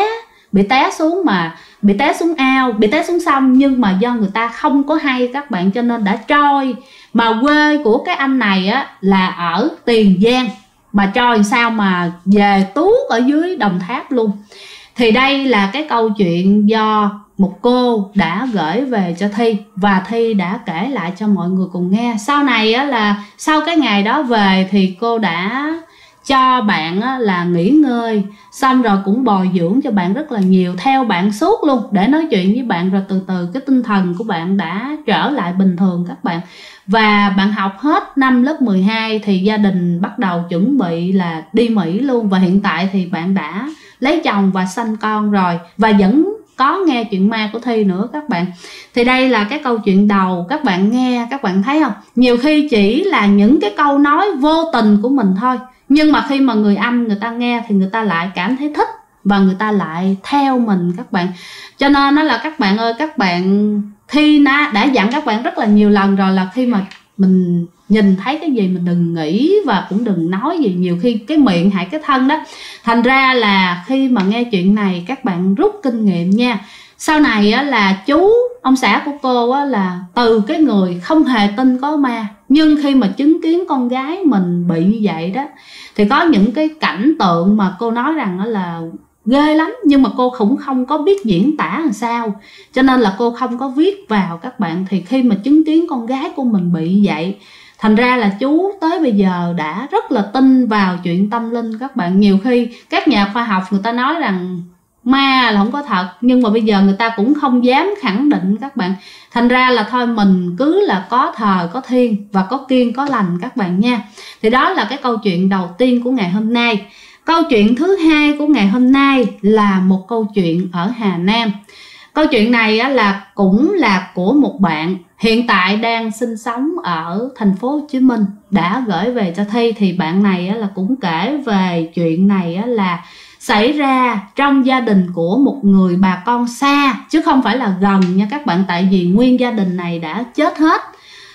bị té xuống, mà bị té xuống ao, bị té xuống sông, nhưng mà do người ta không có hay các bạn, cho nên đã trôi. Mà quê của cái anh này á là ở Tiền Giang, mà trôi sao mà về tuốt ở dưới Đồng Tháp luôn. Thì đây là cái câu chuyện do một cô đã gửi về cho Thi, và Thi đã kể lại cho mọi người cùng nghe. Sau này á là sau cái ngày đó về thì cô đã cho bạn á là nghỉ ngơi, xong rồi cũng bồi dưỡng cho bạn rất là nhiều, theo bạn suốt luôn để nói chuyện với bạn, rồi từ từ cái tinh thần của bạn đã trở lại bình thường các bạn. Và bạn học hết năm lớp 12 thì gia đình bắt đầu chuẩn bị là đi Mỹ luôn, và hiện tại thì bạn đã lấy chồng và sanh con rồi, và vẫn có nghe chuyện ma của Thi nữa các bạn. Thì đây là cái câu chuyện đầu, các bạn nghe các bạn thấy không, nhiều khi chỉ là những cái câu nói vô tình của mình thôi, nhưng mà khi mà người âm người ta nghe thì người ta lại cảm thấy thích, và người ta lại theo mình các bạn. Cho nên đó là các bạn ơi, các bạn Thi đã dặn các bạn rất là nhiều lần rồi, là khi mà mình nhìn thấy cái gì mình đừng nghĩ và cũng đừng nói gì, nhiều khi cái miệng hại cái thân đó. Thành ra là khi mà nghe chuyện này các bạn rút kinh nghiệm nha. Sau này á, là chú ông xã của cô á, là từ cái người không hề tin có ma, nhưng khi mà chứng kiến con gái mình bị như vậy đó, thì có những cái cảnh tượng mà cô nói rằng đó là ghê lắm, nhưng mà cô cũng không có biết diễn tả làm sao, cho nên là cô không có viết vào các bạn. Thì khi mà chứng kiến con gái của mình bị vậy, thành ra là chú tới bây giờ đã rất là tin vào chuyện tâm linh các bạn. Nhiều khi các nhà khoa học người ta nói rằng ma là không có thật, nhưng mà bây giờ người ta cũng không dám khẳng định các bạn. Thành ra là thôi mình cứ là có thờ có thiên và có kiêng có lành các bạn nha. Thì đó là cái câu chuyện đầu tiên của ngày hôm nay. Câu chuyện thứ hai của ngày hôm nay là một câu chuyện ở Hà Nam. Câu chuyện này cũng là của một bạn hiện tại đang sinh sống ở thành phố Hồ Chí Minh đã gửi về cho Thi. Thì bạn này là cũng kể về chuyện này là xảy ra trong gia đình của một người bà con xa, chứ không phải là gần nha các bạn, tại vì nguyên gia đình này đã chết hết.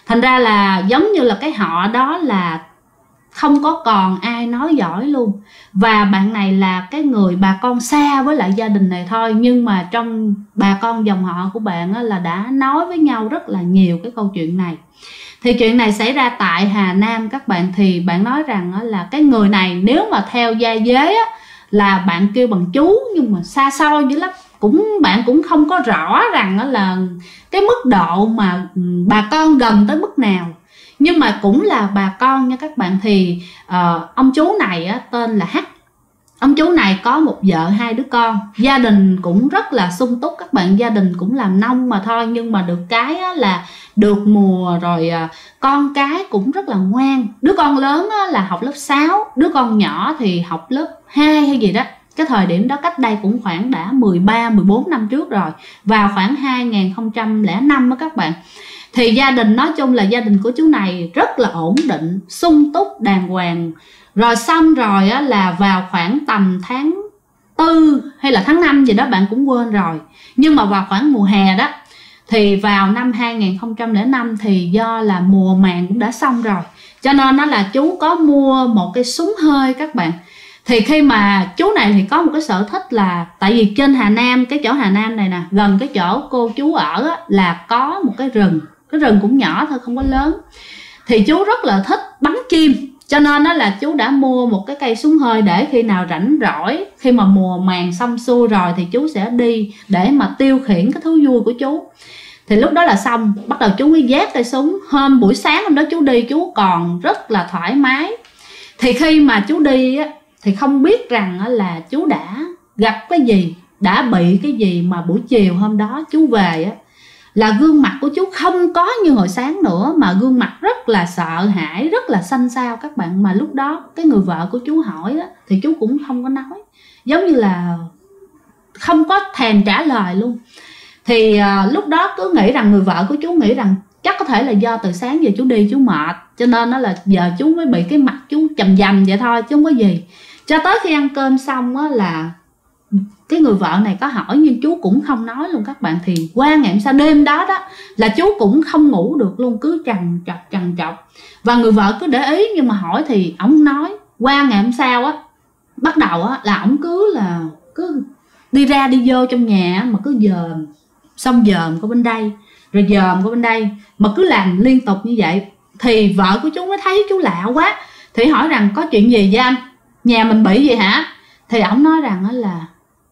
Thành ra là giống như là cái họ đó là không có còn ai nói giỏi luôn. Và bạn này là cái người bà con xa với lại gia đình này thôi, nhưng mà trong bà con dòng họ của bạn là đã nói với nhau rất là nhiều cái câu chuyện này. Thì chuyện này xảy ra tại Hà Nam các bạn. Thì bạn nói rằng là cái người này nếu mà theo gia giới là bạn kêu bằng chú, nhưng mà xa xôi dữ lắm, bạn cũng không có rõ rằng là cái mức độ mà bà con gần tới mức nào, nhưng mà cũng là bà con nha các bạn. Thì ông chú này tên là H. Ông chú này có một vợ 2 đứa con, gia đình cũng rất là sung túc các bạn. Gia đình cũng làm nông mà thôi, nhưng mà được cái là được mùa rồi, con cái cũng rất là ngoan. Đứa con lớn là học lớp 6, đứa con nhỏ thì học lớp 2 hay gì đó. Cái thời điểm đó cách đây cũng khoảng đã 13-14 năm trước rồi, vào khoảng 2005 đó các bạn. Thì gia đình nói chung là gia đình của chú này rất là ổn định, sung túc, đàng hoàng. Rồi xong rồi là vào khoảng tầm tháng 4 hay là tháng 5 gì đó bạn cũng quên rồi. Nhưng mà vào khoảng mùa hè đó, thì vào năm 2005 thì do là mùa màng cũng đã xong rồi, cho nên nó là chú có mua một cái súng hơi các bạn. Thì khi mà chú này thì có một cái sở thích là, tại vì trên Hà Nam, cái chỗ Hà Nam này nè, gần cái chỗ cô chú ở là có một cái rừng. Cái rừng cũng nhỏ thôi, không có lớn. Thì chú rất là thích bắn chim, cho nên đó là chú đã mua một cái cây súng hơi để khi nào rảnh rỗi, khi mà mùa màng xong xuôi rồi thì chú sẽ đi để mà tiêu khiển cái thú vui của chú. Thì lúc đó là xong, bắt đầu chú mới vác cây súng. Buổi sáng hôm đó chú đi, chú còn rất là thoải mái. Thì khi mà chú đi thì không biết rằng là chú đã gặp cái gì, đã bị cái gì, mà buổi chiều hôm đó chú về là gương mặt của chú không có như hồi sáng nữa, mà gương mặt rất là sợ hãi, rất là xanh xao các bạn. Mà lúc đó cái người vợ của chú hỏi thì chú cũng không có nói, giống như là không có thèm trả lời luôn. Thì lúc đó cứ nghĩ rằng, người vợ của chú nghĩ rằng chắc có thể là do từ sáng giờ chú đi chú mệt, cho nên nó là giờ chú mới bị cái mặt chú chầm chầm vậy thôi, chứ không có gì. Cho tới khi ăn cơm xong là cái người vợ này có hỏi nhưng chú cũng không nói luôn các bạn. Thì qua ngày hôm sau, đêm đó đó là chú cũng không ngủ được luôn, cứ trằn trọc. Và người vợ cứ để ý nhưng mà hỏi thì ổng không nói. Qua ngày hôm sau bắt đầu là ổng cứ đi ra đi vô trong nhà mà cứ dòm, xong dòm qua bên đây rồi dòm qua bên đây, mà cứ làm liên tục như vậy. Thì vợ của chú mới thấy chú lạ quá, thì hỏi rằng có chuyện gì vậy anh, nhà mình bị gì hả? Thì ổng nói rằng là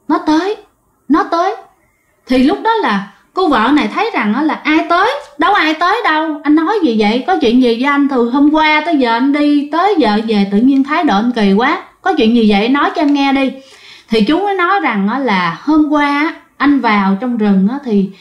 nó tới. Thì lúc đó là cô vợ này thấy rằng là ai tới, đâu ai tới đâu, anh nói gì vậy, có chuyện gì với anh? Từ hôm qua tới giờ anh đi, tới giờ về tự nhiên thái độ anh kỳ quá, có chuyện gì vậy, nói cho anh nghe đi. Thì chú mới nói rằng là hôm qua anh vào trong rừng thì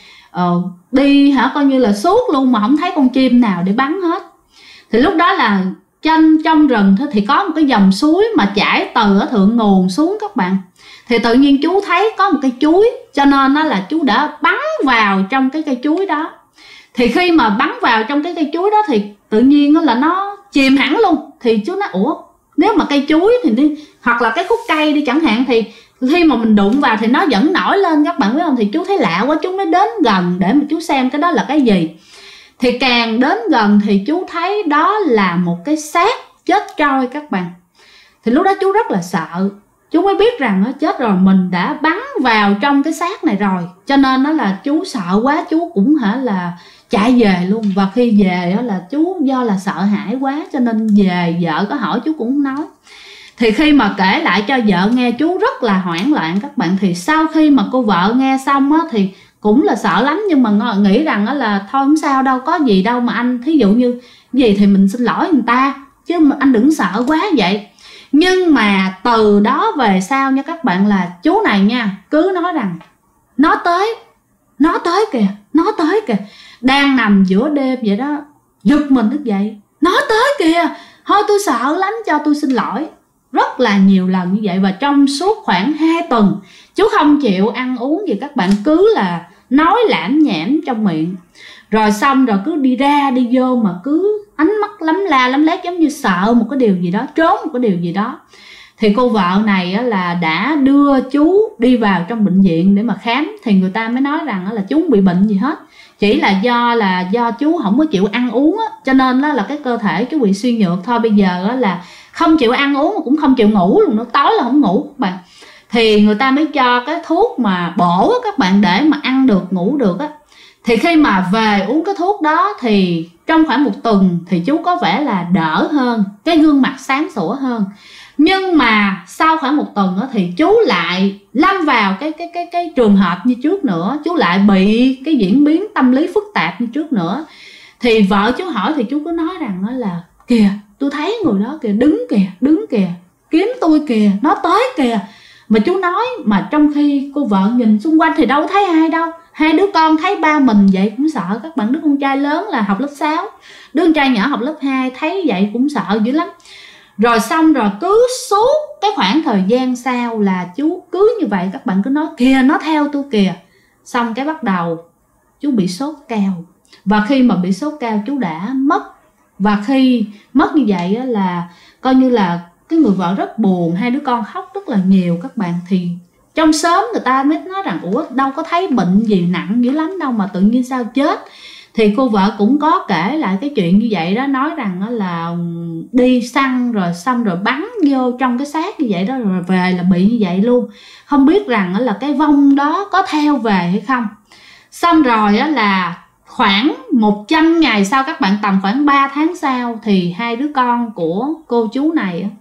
đi coi như là suốt luôn mà không thấy con chim nào để bắn hết. Thì lúc đó là trong rừng thì có một cái dòng suối mà chảy từ ở thượng nguồn xuống các bạn. Thì tự nhiên chú thấy có một cây chuối, cho nên là chú đã bắn vào trong cái cây chuối đó. Thì khi mà bắn vào trong cái cây chuối đó thì tự nhiên là nó chìm hẳn luôn. Thì chú nói ủa, nếu mà cây chuối thì đi, hoặc là cái khúc cây đi chẳng hạn, thì khi mà mình đụng vào thì nó vẫn nổi lên các bạn biết không. Thì chú thấy lạ quá, chú mới đến gần để mà chú xem cái đó là cái gì. Thì càng đến gần thì chú thấy đó là một cái xác chết trôi các bạn. Thì lúc đó chú rất là sợ. Chú mới biết rằng chết rồi, mình đã bắn vào trong cái xác này rồi. Cho nên đó là chú sợ quá, chú cũng là chạy về luôn. Và khi về là chú do là sợ hãi quá, cho nên về vợ có hỏi chú cũng không nói. Thì khi mà kể lại cho vợ nghe, chú rất là hoảng loạn các bạn. Thì sau khi mà cô vợ nghe xong thì cũng là sợ lắm, nhưng mà nghĩ rằng là thôi không sao đâu, có gì đâu mà anh, thí dụ như gì thì mình xin lỗi người ta, chứ mà anh đừng sợ quá vậy. Nhưng mà từ đó về sau nha các bạn, là chú này nha cứ nói rằng nó tới kìa, đang nằm giữa đêm vậy đó, giật mình thức dậy, nó tới kìa, thôi tôi sợ lắm, cho tôi xin lỗi. Rất là nhiều lần như vậy. Và trong suốt khoảng 2 tuần chú không chịu ăn uống gì các bạn, cứ là nói lảm nhảm trong miệng. Rồi xong rồi cứ đi ra đi vô mà cứ ánh mắt lấm la lấm lét, giống như sợ một cái điều gì đó, trốn một cái điều gì đó. Thì cô vợ này là đã đưa chú đi vào trong bệnh viện để mà khám. Thì người ta mới nói rằng là chú không bị bệnh gì hết, chỉ là do chú không có chịu ăn uống á, cho nên đó là cái cơ thể chú bị suy nhược thôi. Bây giờ á là không chịu ăn uống mà cũng không chịu ngủ luôn, nó tối là không ngủ các bạn. Thì người ta mới cho cái thuốc mà bổ á các bạn, để mà ăn được ngủ được á. Thì khi mà về uống cái thuốc đó thì trong khoảng 1 tuần thì chú có vẻ là đỡ hơn, cái gương mặt sáng sủa hơn. Nhưng mà sau khoảng 1 tuần đó thì chú lại lâm vào cái trường hợp như trước nữa, chú lại bị cái diễn biến tâm lý phức tạp như trước nữa. Thì vợ chú hỏi thì chú cứ nói rằng đó là kìa, tôi thấy người đó kìa, đứng kìa, kiếm tôi kìa, nó tới kìa. Mà chú nói mà trong khi cô vợ nhìn xung quanh thì đâu thấy ai đâu. Hai đứa con thấy ba mình vậy cũng sợ các bạn. Đứa con trai lớn là học lớp 6, đứa con trai nhỏ học lớp 2, thấy vậy cũng sợ dữ lắm. Rồi xong rồi cứ suốt cái khoảng thời gian sau là chú cứ như vậy, các bạn cứ nói kìa, nó theo tôi kìa. Xong cái bắt đầu chú bị sốt cao. Và khi mà bị sốt cao chú đã mất. Và khi mất như vậy là coi như là cái người vợ rất buồn, hai đứa con khóc rất là nhiều các bạn. Thì trong xóm người ta mới nói rằng ủa đâu có thấy bệnh gì nặng dữ lắm đâu mà tự nhiên sao chết. Thì cô vợ cũng có kể lại cái chuyện như vậy đó, nói rằng là đi săn rồi xong rồi bắn vô trong cái xác như vậy đó, rồi về là bị như vậy luôn. Không biết rằng là cái vong đó có theo về hay không. Xong rồi là khoảng 100 ngày sau các bạn, tầm khoảng 3 tháng sau thì hai đứa con của cô chú này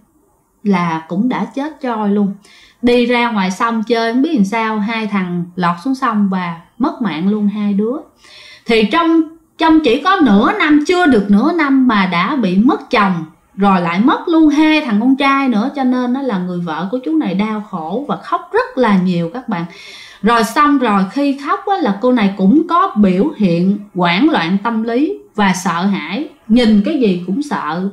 là cũng đã chết trôi luôn. Đi ra ngoài sông chơi không biết làm sao, hai thằng lọt xuống sông và mất mạng luôn hai đứa. Thì trong chỉ có nửa năm, chưa được nửa năm mà đã bị mất chồng, rồi lại mất luôn hai thằng con trai nữa. Cho nên đó là người vợ của chú này đau khổ và khóc rất là nhiều các bạn. Rồi xong rồi khi khóc là cô này cũng có biểu hiện hoảng loạn tâm lý và sợ hãi. Nhìn cái gì cũng sợ,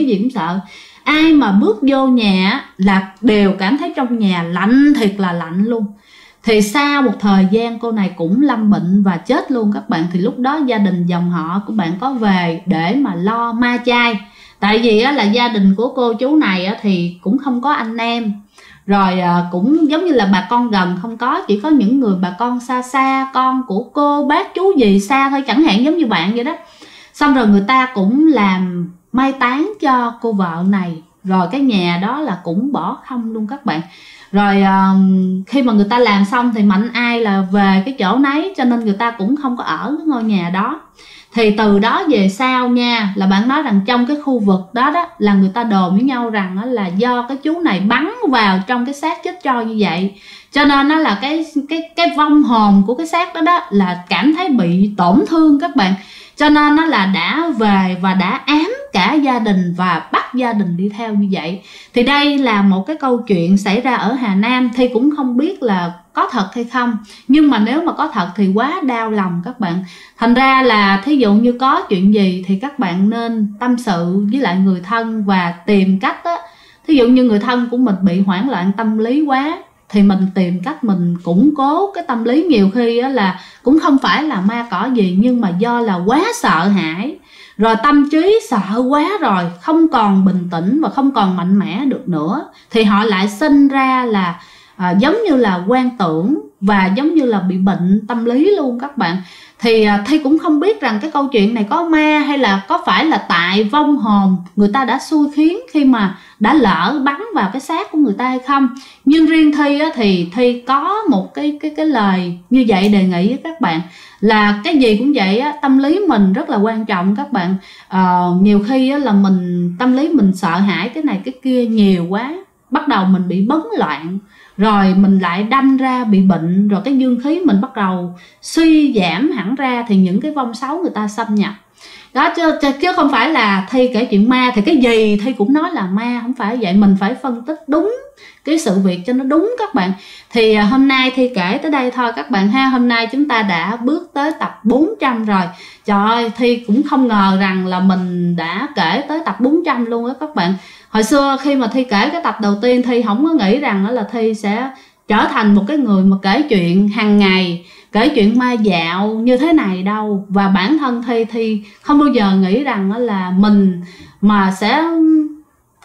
Ai mà bước vô nhà là đều cảm thấy trong nhà lạnh thiệt là lạnh luôn. Thì sau một thời gian cô này cũng lâm bệnh và chết luôn các bạn. Thì lúc đó gia đình dòng họ của bạn có về để mà lo ma chay. Tại vì là gia đình của cô chú này thì cũng không có anh em. Rồi cũng giống như là bà con gần không có, chỉ có những người bà con xa xa, con của cô, bác, chú gì xa thôi, chẳng hạn giống như bạn vậy đó. Xong rồi người ta cũng làm mai táng cho cô vợ này. Rồi cái nhà đó là cũng bỏ không luôn các bạn. Rồi khi mà người ta làm xong thì mạnh ai là về cái chỗ nấy, cho nên người ta cũng không có ở cái ngôi nhà đó. Thì từ đó về sau nha, là bạn nói rằng trong cái khu vực đó là người ta đồn với nhau rằng là do cái chú này bắn vào trong cái xác chết trôi như vậy, cho nên nó là cái vong hồn của cái xác đó là cảm thấy bị tổn thương các bạn. Cho nên nó là đã về và đã ám cả gia đình và bắt gia đình đi theo như vậy. Thì đây là một cái câu chuyện xảy ra ở Hà Nam. Thì cũng không biết là có thật hay không, nhưng mà nếu mà có thật thì quá đau lòng các bạn. Thành ra là thí dụ như có chuyện gì thì các bạn nên tâm sự với lại người thân và tìm cách thí dụ như người thân của mình bị hoảng loạn tâm lý quá thì mình tìm cách mình củng cố cái tâm lý. Nhiều khi là cũng không phải là ma cỏ gì, nhưng mà do là quá sợ hãi, rồi tâm trí sợ quá rồi, không còn bình tĩnh và không còn mạnh mẽ được nữa, thì họ lại sinh ra là giống như là quan tưởng và giống như là bị bệnh tâm lý luôn các bạn. Thì Thi cũng không biết rằng cái câu chuyện này có ma hay là có phải là tại vong hồn người ta đã xui khiến khi mà đã lỡ bắn vào cái xác của người ta hay không. Nhưng riêng Thi thì Thi có một cái lời như vậy đề nghị với các bạn là cái gì cũng vậy tâm lý mình rất là quan trọng các bạn. Nhiều khi là mình tâm lý mình sợ hãi cái này cái kia nhiều quá, bắt đầu mình bị bấn loạn, rồi mình lại đâm ra bị bệnh, rồi cái dương khí mình bắt đầu suy giảm hẳn ra, thì những cái vong xấu người ta xâm nhập đó. Chứ không phải là Thi kể chuyện ma thì cái gì Thi cũng nói là ma, không phải vậy. Mình phải phân tích đúng cái sự việc cho nó đúng các bạn. Thì hôm nay Thi kể tới đây thôi các bạn ha. Hôm nay chúng ta đã bước tới tập 400 rồi. Trời ơi, Thi cũng không ngờ rằng là mình đã kể tới tập 400 luôn á các bạn. Hồi xưa khi mà Thi kể cái tập đầu tiên, Thi không có nghĩ rằng là Thi sẽ trở thành một cái người mà kể chuyện hàng ngày, kể chuyện ma dạo như thế này đâu. Và bản thân Thi không bao giờ nghĩ rằng là mình mà sẽ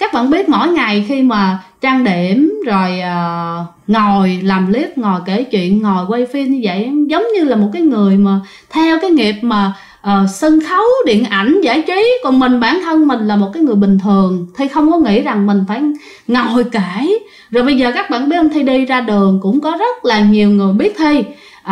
Các bạn biết mỗi ngày khi mà trang điểm rồi ngồi làm clip, ngồi kể chuyện, ngồi quay phim như vậy, giống như là một cái người mà theo cái nghiệp mà sân khấu, điện ảnh, giải trí. Còn mình, bản thân mình là một cái người bình thường thì không có nghĩ rằng mình phải ngồi kể. Rồi bây giờ các bạn biết không, Thi đi ra đường cũng có rất là nhiều người biết Thi,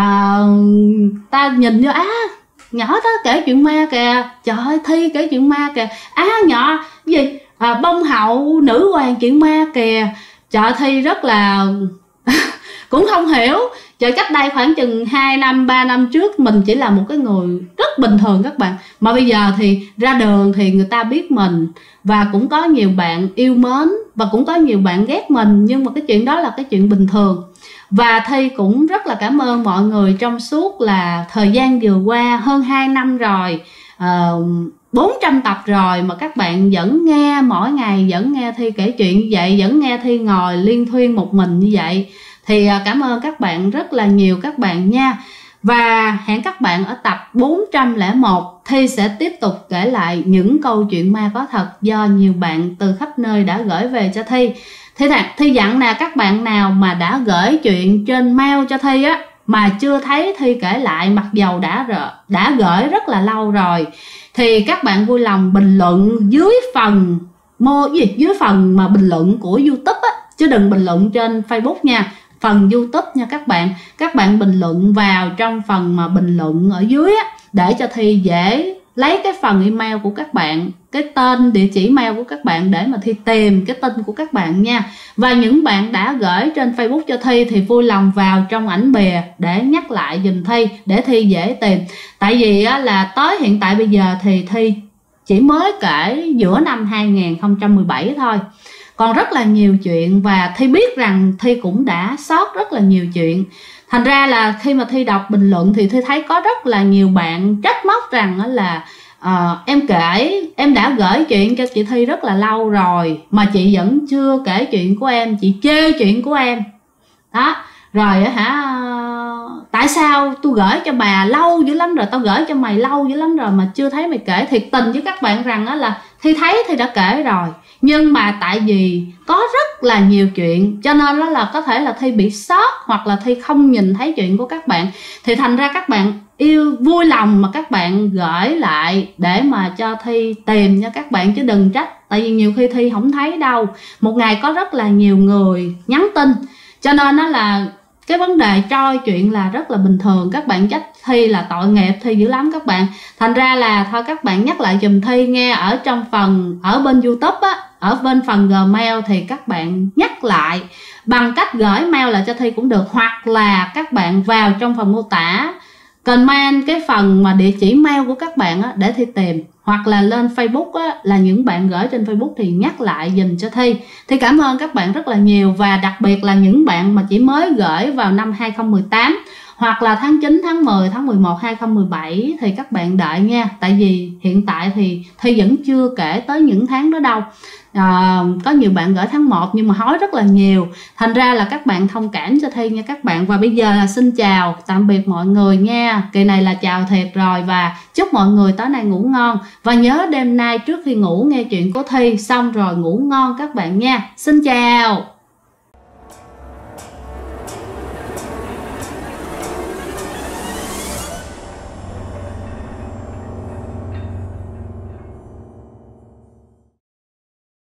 ta nhìn vô nhỏ đó kể chuyện ma kìa, trời ơi Thi kể chuyện ma kìa, nhỏ gì bông hậu nữ hoàng chuyện ma kìa. Trời, Thi rất là cũng không hiểu. Trời, cách đây khoảng chừng 2 năm 3 năm trước mình chỉ là một cái người rất bình thường các bạn, mà bây giờ thì ra đường thì người ta biết mình, và cũng có nhiều bạn yêu mến và cũng có nhiều bạn ghét mình, nhưng mà cái chuyện đó là cái chuyện bình thường. Và Thi cũng rất là cảm ơn mọi người trong suốt là thời gian vừa qua, hơn 2 năm rồi, 400 tập rồi mà các bạn vẫn nghe, mỗi ngày vẫn nghe Thi kể chuyện như vậy, vẫn nghe Thi ngồi liên thuyên một mình như vậy. Thì cảm ơn các bạn rất là nhiều các bạn nha. Và hẹn các bạn ở tập 401, Thi sẽ tiếp tục kể lại những câu chuyện ma có thật do nhiều bạn từ khắp nơi đã gửi về cho Thi. Thi dặn nè, các bạn nào mà đã gửi chuyện trên mail cho Thi á mà chưa thấy Thi kể lại, mặc dầu đã gửi rất là lâu rồi, thì các bạn vui lòng bình luận dưới phần dưới phần mà bình luận của YouTube á, chứ đừng bình luận trên Facebook nha, phần YouTube nha các bạn bình luận vào trong phần mà bình luận ở dưới á, để cho Thi dễ lấy cái phần email của các bạn, cái tên, địa chỉ mail của các bạn để mà Thi tìm cái tên của các bạn nha. Và những bạn đã gửi trên Facebook cho Thi thì vui lòng vào trong ảnh bìa để nhắc lại giùm Thi, để Thi dễ tìm. Tại vì á, là tới hiện tại bây giờ thì Thi chỉ mới kể giữa năm 2017 thôi, còn rất là nhiều chuyện, và Thi biết rằng Thi cũng đã sót rất là nhiều chuyện. Thành ra là khi mà Thi đọc bình luận thì Thi thấy có rất là nhiều bạn trách móc rằng là em đã gửi chuyện cho chị Thi rất là lâu rồi mà chị vẫn chưa kể chuyện của em, chị chê chuyện của em đó. Rồi tại sao tôi gửi cho bà lâu dữ lắm rồi, tao gửi cho mày lâu dữ lắm rồi mà chưa thấy mày kể. Thiệt tình với các bạn rằng là Thi thấy Thi đã kể rồi, nhưng mà tại vì có rất là nhiều chuyện cho nên đó là có thể là Thi bị sót, hoặc là Thi không nhìn thấy chuyện của các bạn. Thì thành ra các bạn vui lòng mà các bạn gửi lại để mà cho Thi tìm nha các bạn, chứ đừng trách. Tại vì nhiều khi Thi không thấy đâu, một ngày có rất là nhiều người nhắn tin, cho nên đó là cái vấn đề trôi chuyện là rất là bình thường. Các bạn trách Thi là tội nghiệp Thi dữ lắm các bạn. Thành ra là thôi các bạn nhắc lại giùm Thi nghe, ở trong phần ở bên YouTube á, ở bên phần Gmail thì các bạn nhắc lại bằng cách gửi mail lại cho Thi cũng được, hoặc là các bạn vào trong phần mô tả comment cái phần mà địa chỉ mail của các bạn á, để Thi tìm, hoặc là lên Facebook á, là những bạn gửi trên Facebook thì nhắc lại dùm cho Thi. Thi cảm ơn các bạn rất là nhiều, và đặc biệt là những bạn mà chỉ mới gửi vào năm 2018 hoặc là tháng 9, tháng 10, tháng 11, 2017 thì các bạn đợi nha. Tại vì hiện tại thì Thi vẫn chưa kể tới những tháng đó đâu. Có nhiều bạn gửi tháng 1 nhưng mà hối rất là nhiều, thành ra là các bạn thông cảm cho Thi nha các bạn. Và bây giờ là xin chào tạm biệt mọi người nha, kỳ này là chào thiệt rồi, và chúc mọi người tối nay ngủ ngon. Và nhớ đêm nay trước khi ngủ nghe chuyện của Thi xong rồi ngủ ngon các bạn nha. Xin chào.